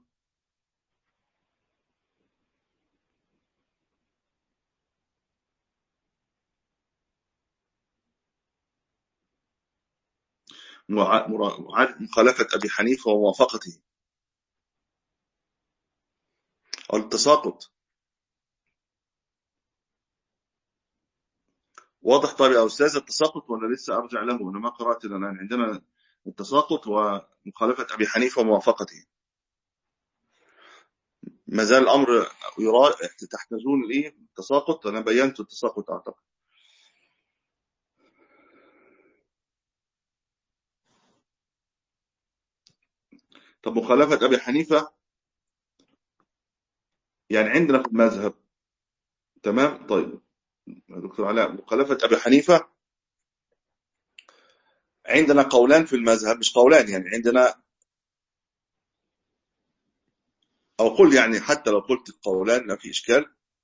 مخالفة أبي حنيفة وموافقته، أو التساقط. واضح؟ طيب يا أستاذ، التساقط ولا لسه أرجع له؟ أنا ما قرأت الآن. عندنا التساقط ومخالفة أبي حنيفة وموافقته، ما زال الأمر يرى. تحتاجون ليه التساقط؟ أنا بينت التساقط أعتقد. طب مخالفة أبي حنيفة يعني عندنا في المذهب، تمام؟ طيب دكتور علاء، مخالفة أبي حنيفة عندنا قولان في المذهب، مش قولان يعني، عندنا، أو قل يعني حتى لو قلت قولان لا في إشكال.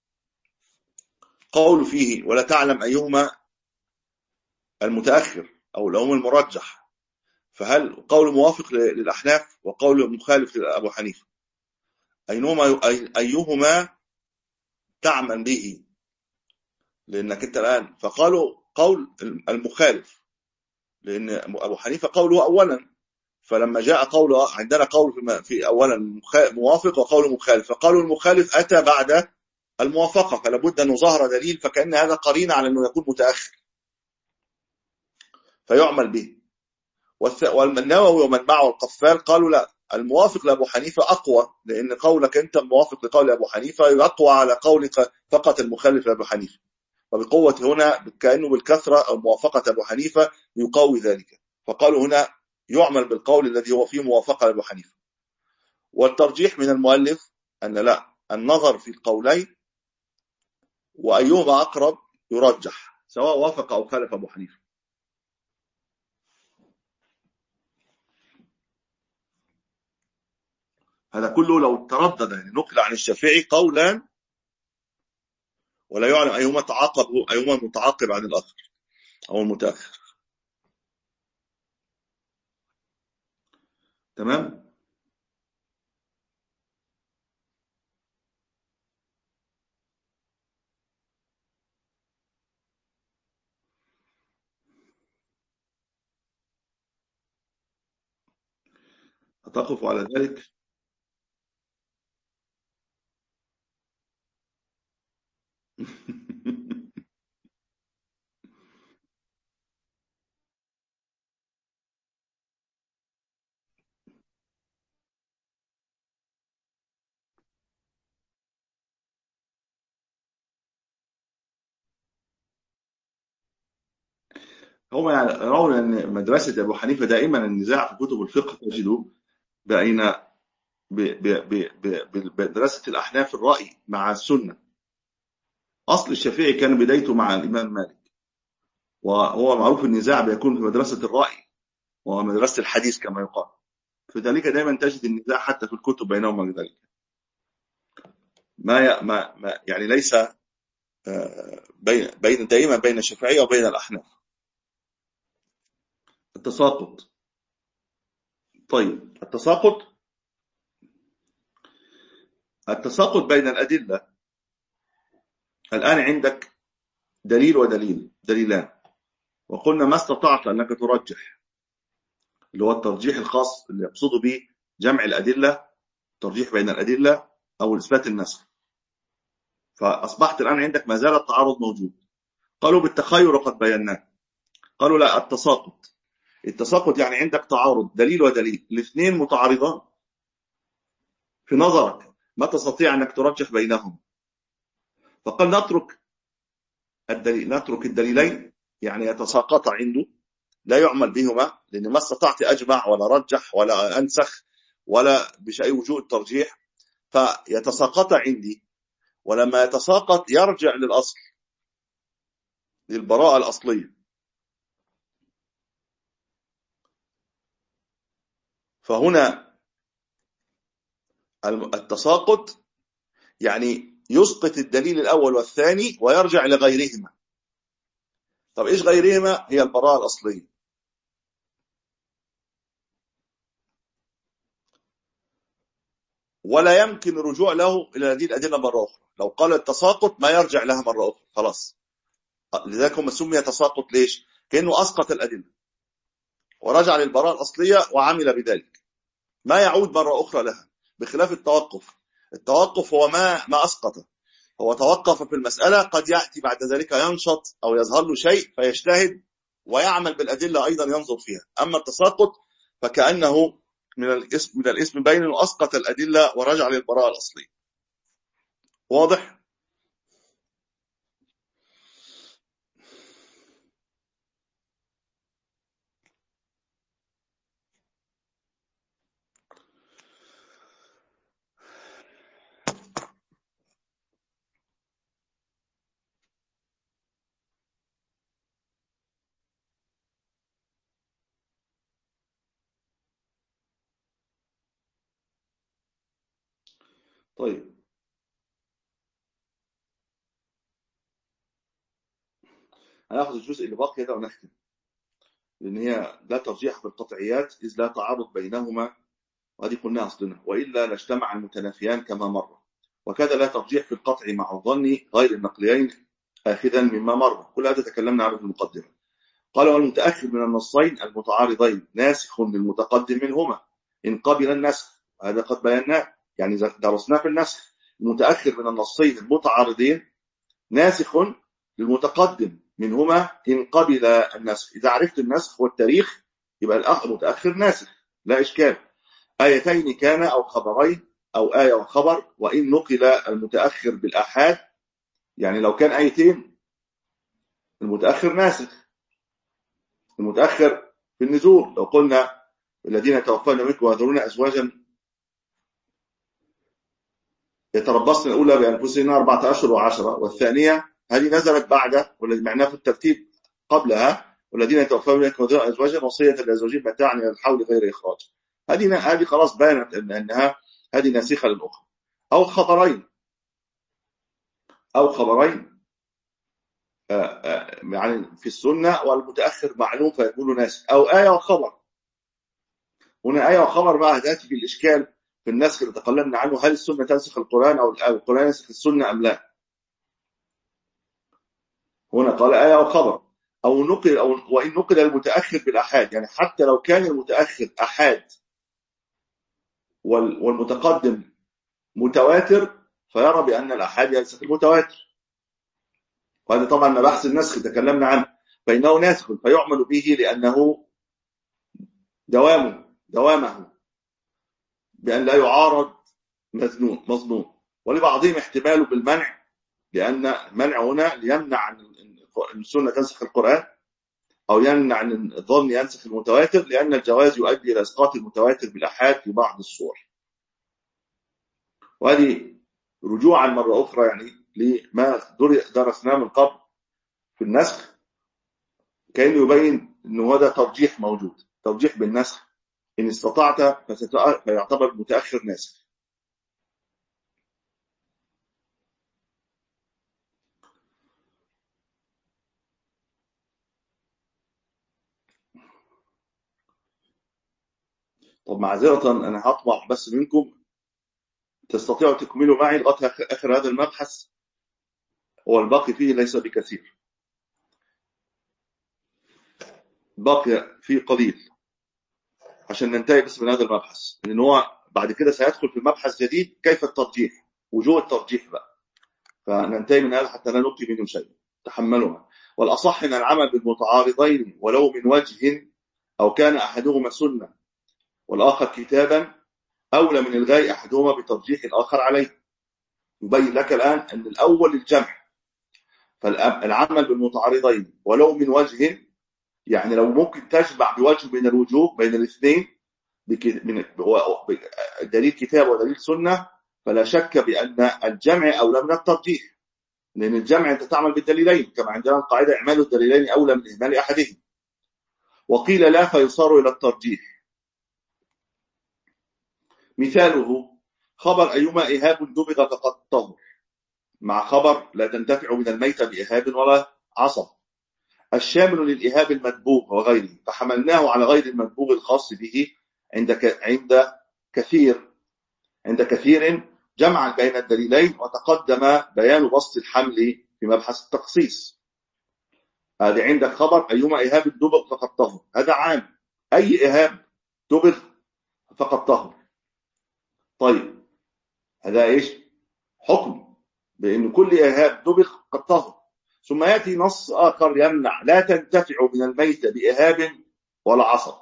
قول فيه ولا تعلم أيهما المتأخر أو الأم المرجح، فهل قول موافق للأحناف وقول مخالف لأبو حنيفة، أيهما أيهما تعمل به؟ لأنك أنت الآن فقالوا قول المخالف، لأن أبو حنيفة قوله أولا، فلما جاء قول عندنا قول في أولا موافق وقول مخالف، فقالوا المخالف أتى بعد الموافقة، فلا بد أنه ظهر دليل، فكأن هذا قرينة على أنه يكون متأخر فيعمل به. والنووي ومن معه القفال قالوا لا، الموافق لأبو حنيفة أقوى، لأن قولك أنت موافق لقول أبو حنيفة يقوى على قولك فقط المخالف لأبو حنيفة، وبقوة هنا كأنه بالكثرة أو موافقة أبو حنيفة يقوي ذلك، فقالوا هنا يعمل بالقول الذي هو فيه موافقة لأبو حنيفة. والترجيح من المؤلف أن لا، النظر في القولين وأيهما أقرب يرجح، سواء وافق أو خالف أبو حنيفة. هذا كله لو تردد، يعني نقل عن الشافعي قولا ولا يعلم أيهما تعاقب، أيهما المتعاقب عن الآخر أو المتأخر. تمام. أتقف على ذلك. هم يعني يرون أن مدرسة أبو حنيفة دائما النزاع في كتب الفقه تجده بين بمدرسة الأحناف الرأي مع السنة. أصل الشافعي كان بدايته مع الإمام مالك، وهو معروف النزاع بيكون في مدرسة الرأي ومدرسة الحديث كما يقال، فذلك دائما تجد النزاع حتى في الكتب بينهما ذلك. ما ما ما يعني ليس بين بين دائما بين الشافعية وبين الأحناف. التساقط. طيب التساقط التساقط بين الأدلة. الآن عندك دليل ودليل، دليلان، وقلنا ما استطعت أنك ترجح، اللي هو الترجيح الخاص اللي يقصده به جمع الأدلة، ترجيح بين الأدلة أو إثبات النسخ. فأصبحت الآن عندك ما زال التعارض موجود. قالوا بالتخير قد بيناه. قالوا لا، التساقط. التساقط يعني عندك تعارض دليل ودليل، الاثنين متعارضان في نظرك، ما تستطيع أنك ترجح بينهم. فقال نترك الدليل، نترك الدليلين، يعني يتساقط عنده، لا يعمل بهما، لأن ما استطعت أجمع ولا رجح ولا أنسخ ولا بشيء وجوه الترجيح، فيتساقط عندي. ولما يتساقط يرجع للأصل، للبراءة الأصلية. فهنا التساقط يعني يسقط الدليل الأول والثاني ويرجع لغيرهما. طب إيش غيرهما؟ هي البراءة الأصلية. ولا يمكن الرجوع له إلى هذه الأدلة مرة أخرى. لو قال التساقط ما يرجع لها مرة أخرى، خلاص. لذلك هم سمي تساقط. ليش؟ كأنه أسقط الأدلة ورجع للبراءة الأصلية وعمل بذلك، ما يعود مرة أخرى لها. بخلاف التوقف، التوقف هو ما ما أسقطه، هو توقف في المسألة، قد يأتي بعد ذلك ينشط أو يظهر له شيء فيجتهد ويعمل بالأدلة أيضا ينظر فيها. أما التساقط فكأنه من الاسم من الاسم بين أنه أسقط الأدلة ورجع للبراءة الأصلية. واضح؟ طيب، هناخذ الجزء اللي باقي ده ونختم، لأن هي لا ترجيح في القطعيات إذ لا تعارض بينهما، وهذه قلنا أصلنا، وإلا لاجتمع المتنافيان كما مر. وكذا لا ترجيح في القطع مع الظن غير النقليين آخذا مما مر. كل هذا تكلمنا عنه في المقدمة. قال والمتأخر من النصين المتعارضين ناسخ للمتقدم منهما إن قبل النسخ. هذا قد بيناه، يعني درسناه في النسخ. المتأخر من النصين المتعارضين ناسخ للمتقدم منهما إن قبل النسخ. إذا عرفت النسخ والتاريخ يبقى الأخ متأخر ناسخ، لا إشكال. آيتين كان أو خبرين أو آية وخبر، وإن نقل المتأخر بالآحاد، يعني لو كان آيتين المتأخر ناسخ. المتأخر في النزول لو قلنا الذين توفون منكم ويذرون أزواجا يتربصن الأولى بأنفسهن أربعة أشهر وعشرة، والثانية هذه نزلت بعد، والذي معناه في الترتيب قبلها والذين يتوفون منكم ويذرون أزواجا وصية لأزواجهم متاعا إلى الحول غير إخراج. هذه هذه خلاص بانت أنها هذه ناسخة للأخرى. أو خبرين أو خبرين يعني في السنة والمتأخر معلوم فيكون ناسخ. أو آية وخبر. هنا آية وخبر بقى هتأتي في الإشكال في النسخ اللي تكلمنا عنه، هل السنة تنسخ القرآن أو القرآن ينسخ السنة أم لا؟ هنا قال آية وخبر. أو نقل أو وإن نقل المتأخر بالأحاد، يعني حتى لو كان المتأخر أحاد والمتقدم متواتر فيرى بأن الأحاد ينسخ المتواتر. وهذا طبعا مباحث النسخ تكلمنا عنه، فإنه ناسخ فيعمل به لأنه دوامه دوامه بأن لا يعارض مظنون مظنون. ولبعضهم احتمال بالمنع، لأن منع هنا ليمنع عن السنة تنسخ القرآن أو يمنع عن الظن ينسخ المتواتر، لأن الجواز يؤدي إلى إسقاط المتواتر بالأحاد في بعض الصور. وهذه رجوعا مرة أخرى يعني لما درسناه من قبل في النسخ، كأنه يبين أنه هذا ترجيح موجود، ترجيح بالنسخ إن استطعت فيعتبر متأخر ناسخ. طب معذرة أنا هطمع بس منكم تستطيعوا تكملوا معي لغاية آخر هذا المبحث، هو الباقي فيه ليس بكثير. بقي في قليل عشان ننتهي بس من هذا المبحث، لأن هو بعد كده سيدخل في مبحث جديد كيف الترجيح، وجوه الترجيح بقى، فننتهي من هذا حتى لا نبقي منه شيء، تحملها. والأصح أن العمل بالمتعارضين ولو من وجه أو كان أحدهما سنة والآخر كتابا أولى من إلغاء أحدهما بترجيح الآخر عليه. يبين لك الآن أن الأول الجمع، فالعمل بالمتعارضين ولو من وجه، يعني لو ممكن تجمع بوجه من الوجوه بين الاثنين من دليل كتاب ودليل سنة، فلا شك بأن الجمع أولى من الترجيح، لأن الجمع أنت تعمل بالدليلين، كما عندنا القاعدة إعمال الدليلين أولى من إهمال أحدهم. وقيل لا فيصار إلى الترجيح. مثاله خبر أيما إهاب دبغ فقد طهر، مع خبر لا تنتفع من الميت بإهاب ولا عصب، الشامل للإهاب المدبوغ وغيره، فحملناه على غير المدبوغ الخاص به عند عند كثير عند كثير جمعا بين الدليلين، وتقدم بيان بسط الحمل في مبحث التخصيص. هذا عندك خبر أيما إهاب دبغ فقد طهر، هذا عام، أي إهاب دبغ فقد طهر. طيب هذا إيش حكم بأن كل إهاب دبغ قد طهر. ثم يأتي نص آخر يمنع لا تنتفع من الميت بإهاب ولا عصب،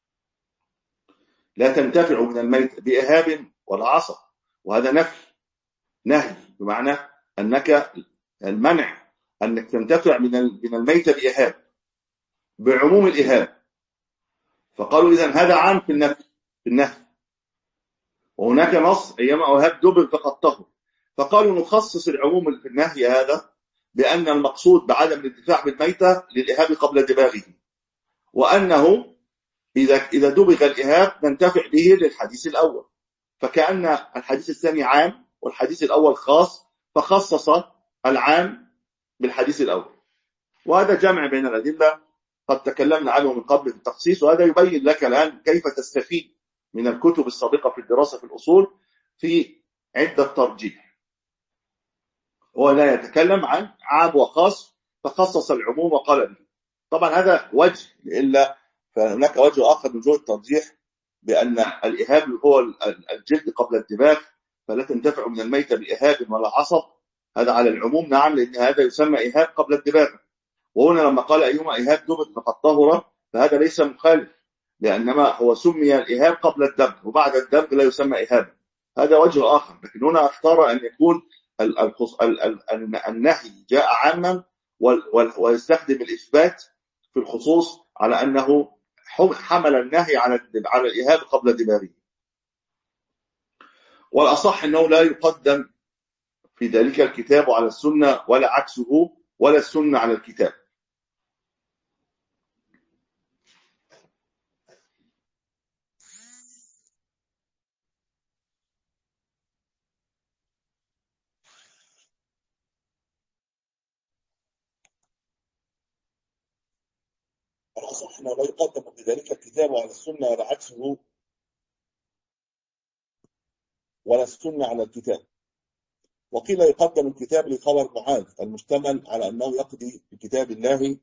لا تنتفع من الميت بإهاب ولا عصب، وهذا نفي نهي، بمعنى أنك المنع أنك تنتفع من الميت بإهاب بعموم الإهاب. فقالوا إذن هذا عام في النفي في النهي، وهناك نص أيما أهاب دبغ فقد طهر، فقالوا نخصص العموم في النهي هذا بأن المقصود بعدم الانتفاع بالميتة للإهاب قبل دباغه، وأنه إذا إذا دبغ الإهاب ننتفع به للحديث الأول، فكأن الحديث الثاني عام والحديث الأول خاص، فخصص العام بالحديث الأول. وهذا جمع بين الأدلة قد تكلمنا عنه من قبل في التخصيص، وهذا يبين لك الآن كيف تستفيد من الكتب السابقة في الدراسة في الأصول في عدة ترجيح. هو لا يتكلم عن عام وخاص فخصص العموم وقال به. طبعا هذا وجه، إلا فهناك وجه آخر من وجوه الترجيح بأن الإهاب هو الجلد قبل الدماغ، فلا تنتفع من الميت بإهاب ولا عصب، هذا على العموم نعم، لأن هذا يسمى إهاب قبل الدماغ. وهنا لما قال أيما إهاب دبغ فقد طهر، فهذا ليس مخالف، لأنما هو سمي الإهاب قبل الدمغ، وبعد الدمغ لا يسمى إهاب، هذا وجه آخر. لكن هنا اختار أن يكون النهي جاء عاما ويستخدم الإثبات في الخصوص على أنه حمل النهي على على الإهاب قبل دماغه. والأصح أنه لا يقدم في ذلك الكتاب على السنة ولا عكسه، ولا السنة على الكتاب. الأصح أنه لا يقدم في ذلك الكتاب على السنة ولا عكسه، ولا السنة على الكتاب. وقيل يقدم الكتاب لخبر معاذ المشتمل على أنه يقضي بكتاب الله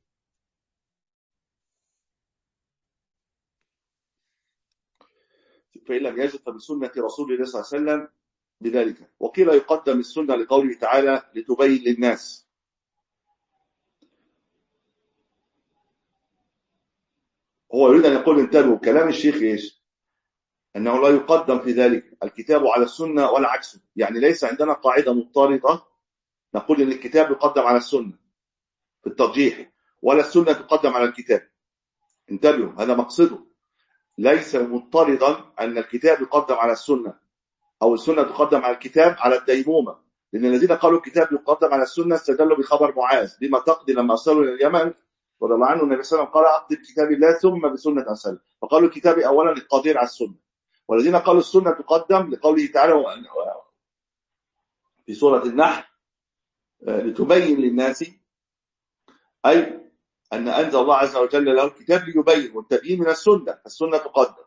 فإن لم يجد فبسنة رسول الله صلى الله عليه وسلم بذلك. وقيل يقدم السنة لقوله تعالى لتبين للناس. هو يريد أن يقول انتبهوا كلام الشيخ إيش؟ أنه لا يقدم في ذلك الكتاب على السنة ولا عكسه، يعني ليس عندنا قاعدة مضطردة نقول أن الكتاب يقدم على السنة في الترجيح ولا السنة تقدم على الكتاب. انتبهوا هذا مقصده، ليس مضطردا أن الكتاب يقدم على السنة أو السنة تقدم على الكتاب على الديمومة، لأن الذين قالوا الكتاب يقدم على السنة استدلوا بخبر معاذ بما تقضي لما أرسلوا إلى اليمن رضي الله عنه النبي صلى الله عليه وسلم قال أقضي بكتاب الله ثم بسنة أرسله، فقالوا الكتاب أولا للقدير على السنة. والذين قالوا السنة تقدم لقوله تعالى في سورة النحل لتبين للناس، أي أن أنزل الله عز وجل له الكتاب ليبين، والتبيين من السنة، السنة تقدم.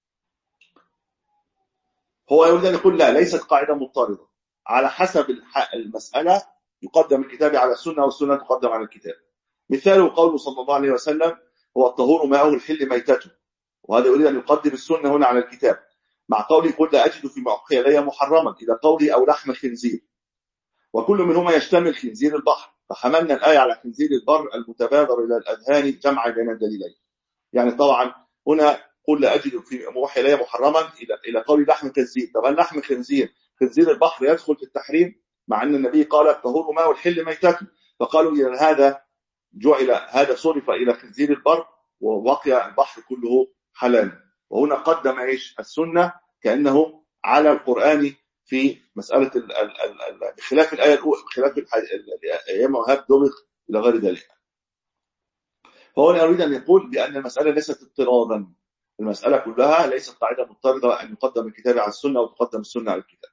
هو يريد أن يقول لا، ليست قاعدة مضطردة، على حسب المسألة يقدم الكتاب على السنة والسنة تقدم على الكتاب. مثاله قوله صلى الله عليه وسلم هو الطهور ماءه الحل ميتته، وهذا يريد أن يقدم السنة هنا على الكتاب، مع قولي قل لا أجد فيما أوحي إلي محرما إلى قولي أو لحم خنزير، وكل منهما يشتمل خنزير البحر، فحملنا الآية على خنزير البر المتبادر إلى الأذهان جمعا بين الدليلين. يعني طبعا هنا قل لا أجد فيما أوحي إلي محرما إلى إلى قولي لحم خنزير. طبعا لحم خنزير خنزير البحر يدخل في التحريم، مع أن النبي قال الطهور ماء الحل ميتته، فقالوا إذا هذا جعل هذا صرف إلى خنزير البر وبقي البحر كله حلال. وهنا قدم ايش السنة كأنه على القرآن في مسألة ال ال ال بخلاف الآية الأولى، بخلاف أيام وهاب دبق إلى غير ذلك. فهنا أريد أن يقول بأن المسألة ليست اضطرادا، المسألة كلها ليست قاعدة مضطردة أن يقدم الكتاب على السنة أو تقدم السنة على الكتاب.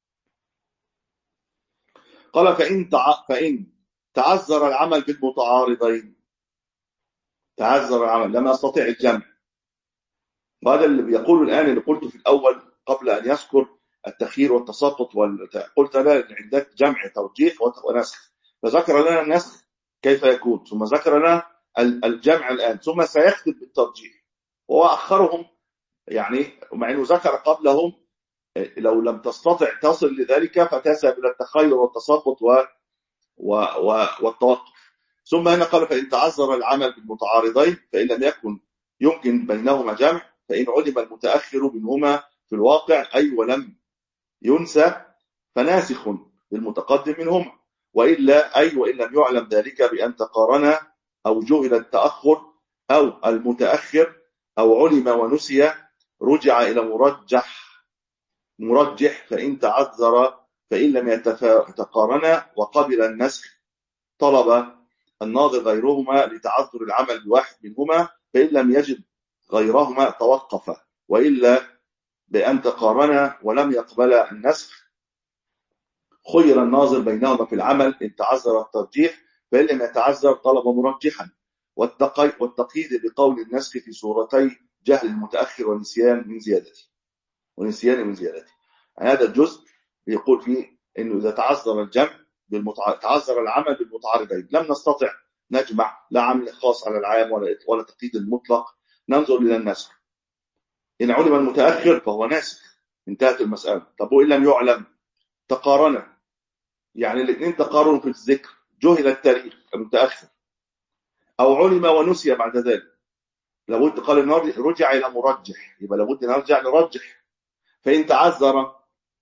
قال فإن تع... فإن تعذر العمل بالمتعارضين، تعذر العمل لم يستطيع الجمع، وهذا اللي بيقول الآن اللي قلته في الأول قبل أن يذكر التخيير والتساقط وال... قلت لا عندك جمع ترجيح ونسخ، فذكر لنا النسخ كيف يكون، ثم ذكر لنا الجمع الآن، ثم سيختم بالترجيح، وهو أخرهم يعني، مع أنه ذكر قبلهم لو لم تستطع تصل لذلك فتذهب إلى التخير والتساقط و... و... و... والتوقف. ثم هنا قال فإن تعذر العمل بالمتعارضين فإن لم يكن يمكن بينهما جمع فإن علم المتأخر منهما في الواقع أي ولم ينسى فناسخ للمتقدم منهما، وإلا أي وإن لم يعلم ذلك بأن تقارن أو جهل التأخر أو المتأخر أو علم ونسي رجع إلى مرجح مرجح فإن تعذر فإن لم يتقارن وقبل النسخ طلب الناظر غيرهما لتعذر العمل بواحد منهما، فإن لم يجد غيرهما توقف، وإلا بأن تقارن ولم يقبل النسخ خير الناظر بينهما في العمل إن تعذر الترجيح، فإن لم يتعذر طلب مرجحا. والتقييد بقول النسخ في صورتي جهل المتأخر ونسيان من زيادته ونسيان من زيادته. يعني هذا الجزء يقول فيه إنه إذا تعذر الجمع بالمتع... تعذر العمل بالمتعارضين لم نستطع نجمع لا عمل خاص على العام ولا ولا تقييد المطلق، ننظر إلى النسخ، إن علم المتأخر فهو ناسخ، انتهت المسألة. طب وإن لم يعلم تقارن، يعني الاثنين تقارن في الذكر، جهل التاريخ المتأخر أو علم ونسي بعد ذلك، لابد قال رجع إلى مرجح، يبقى لابد نرجع نرجح. فإن تعذر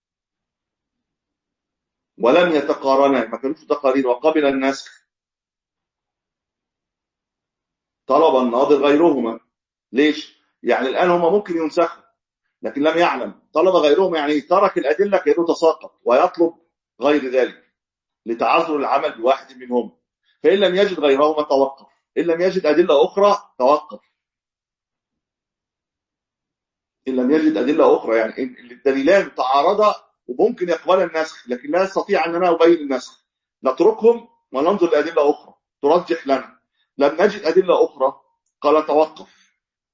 ولم يتقارنا، ما كانوش تقارير وقبل النسخ طلب الناظر غيرهما. ليش؟ يعني الآن هما ممكن ينسخوا لكن لم يعلم، طلب غيرهم يعني ترك الأدلة كأنه تساقط ويطلب غير ذلك لتعذر العمل بواحد منهم، فإن لم يجد غيرهما توقف، إن لم يجد أدلة أخرى توقف، إن لم يجد أدلة أخرى يعني إن الدليلان تعارضا وممكن يقبل النسخ لكن لا يستطيع أننا نبين النسخ، نتركهم وننظر لأدلة أخرى ترجح لنا. لم نجد أدلة أخرى قال توقف.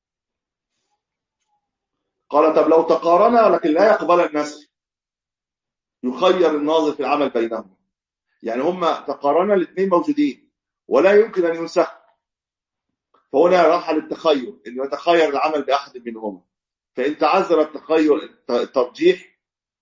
قال طب لو تقارنا لكن لا يقبل النسخ يخير الناظر في العمل بينهم، يعني هم تقارنا الاثنين موجودين ولا يمكن أن ينسخ، فهنا راح للتخير إنه يتخير العمل بأحد منهم، فإن تعذر التخير الترجيح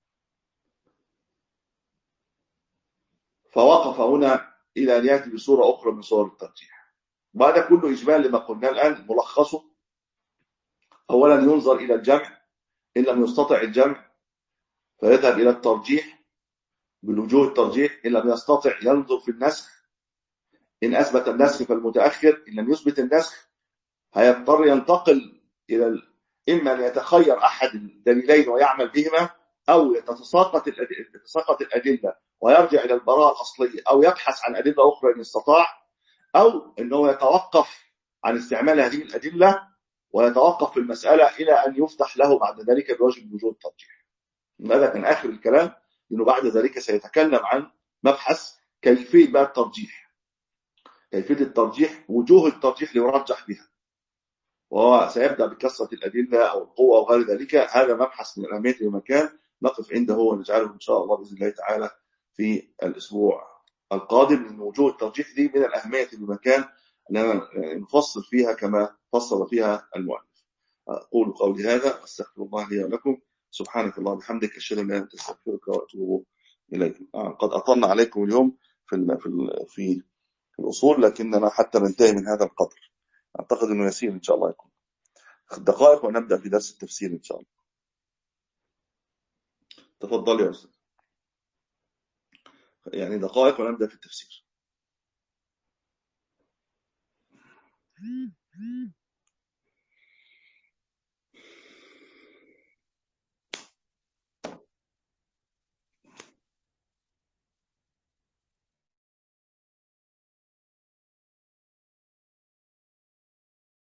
فوقف هنا إلى أن يأتي بصورة أخرى من صور الترجيح. وهذا كله إجمال لما قلنا الآن ملخصه. أولا ينظر إلى الجمع، إن لم يستطع الجمع فيذهب إلى الترجيح بالوجوه الترجيح، إن لم يستطع ينظر في النسخ، إن أثبت النسخ فالمتأخر، إن لم يثبت النسخ هيضطر ينتقل إلى إما أن يتخير أحد الدليلين ويعمل بهما، أو يتساقط تتساقط الأدلة ويرجع إلى البراءة الأصلية، أو يبحث عن أدلة أخرى إن استطاع، أو أنه يتوقف عن استعمال هذه الأدلة ويتوقف في المسألة إلى أن يفتح له بعد ذلك بوجه وجوه الترجيح. هذا كان آخر الكلام، لأنه بعد ذلك سيتكلم عن مبحث كيفية بقى الترجيح، كيفية الترجيح، وجوه الترجيح ليرجح بها، وهو سيبدأ بكثرة الأدلة أو القوة وغير ذلك. هذا مبحث من الأهمية المكان نقف عنده ونجعله إن شاء الله بإذن الله تعالى في الأسبوع القادم، لأن وجوه الترجيح دي من الأهمية المكان أننا نفصل فيها كما فصل فيها المؤلف. أقول قولي هذا، أستغفر الله لي ولكم، سبحانك اللهم وبحمدك، أشهد أن لا إله إلا أنت، أستغفرك وأتوب إليك. قد أطلنا عليكم اليوم في ال في ال في الأصول، لكننا حتى ننتهي من هذا القدر أعتقد أنه يسير إن شاء الله، يكون دقائق ونبدأ في درس التفسير إن شاء الله. تفضل يا أستاذ، يعني دقائق ونبدأ في التفسير.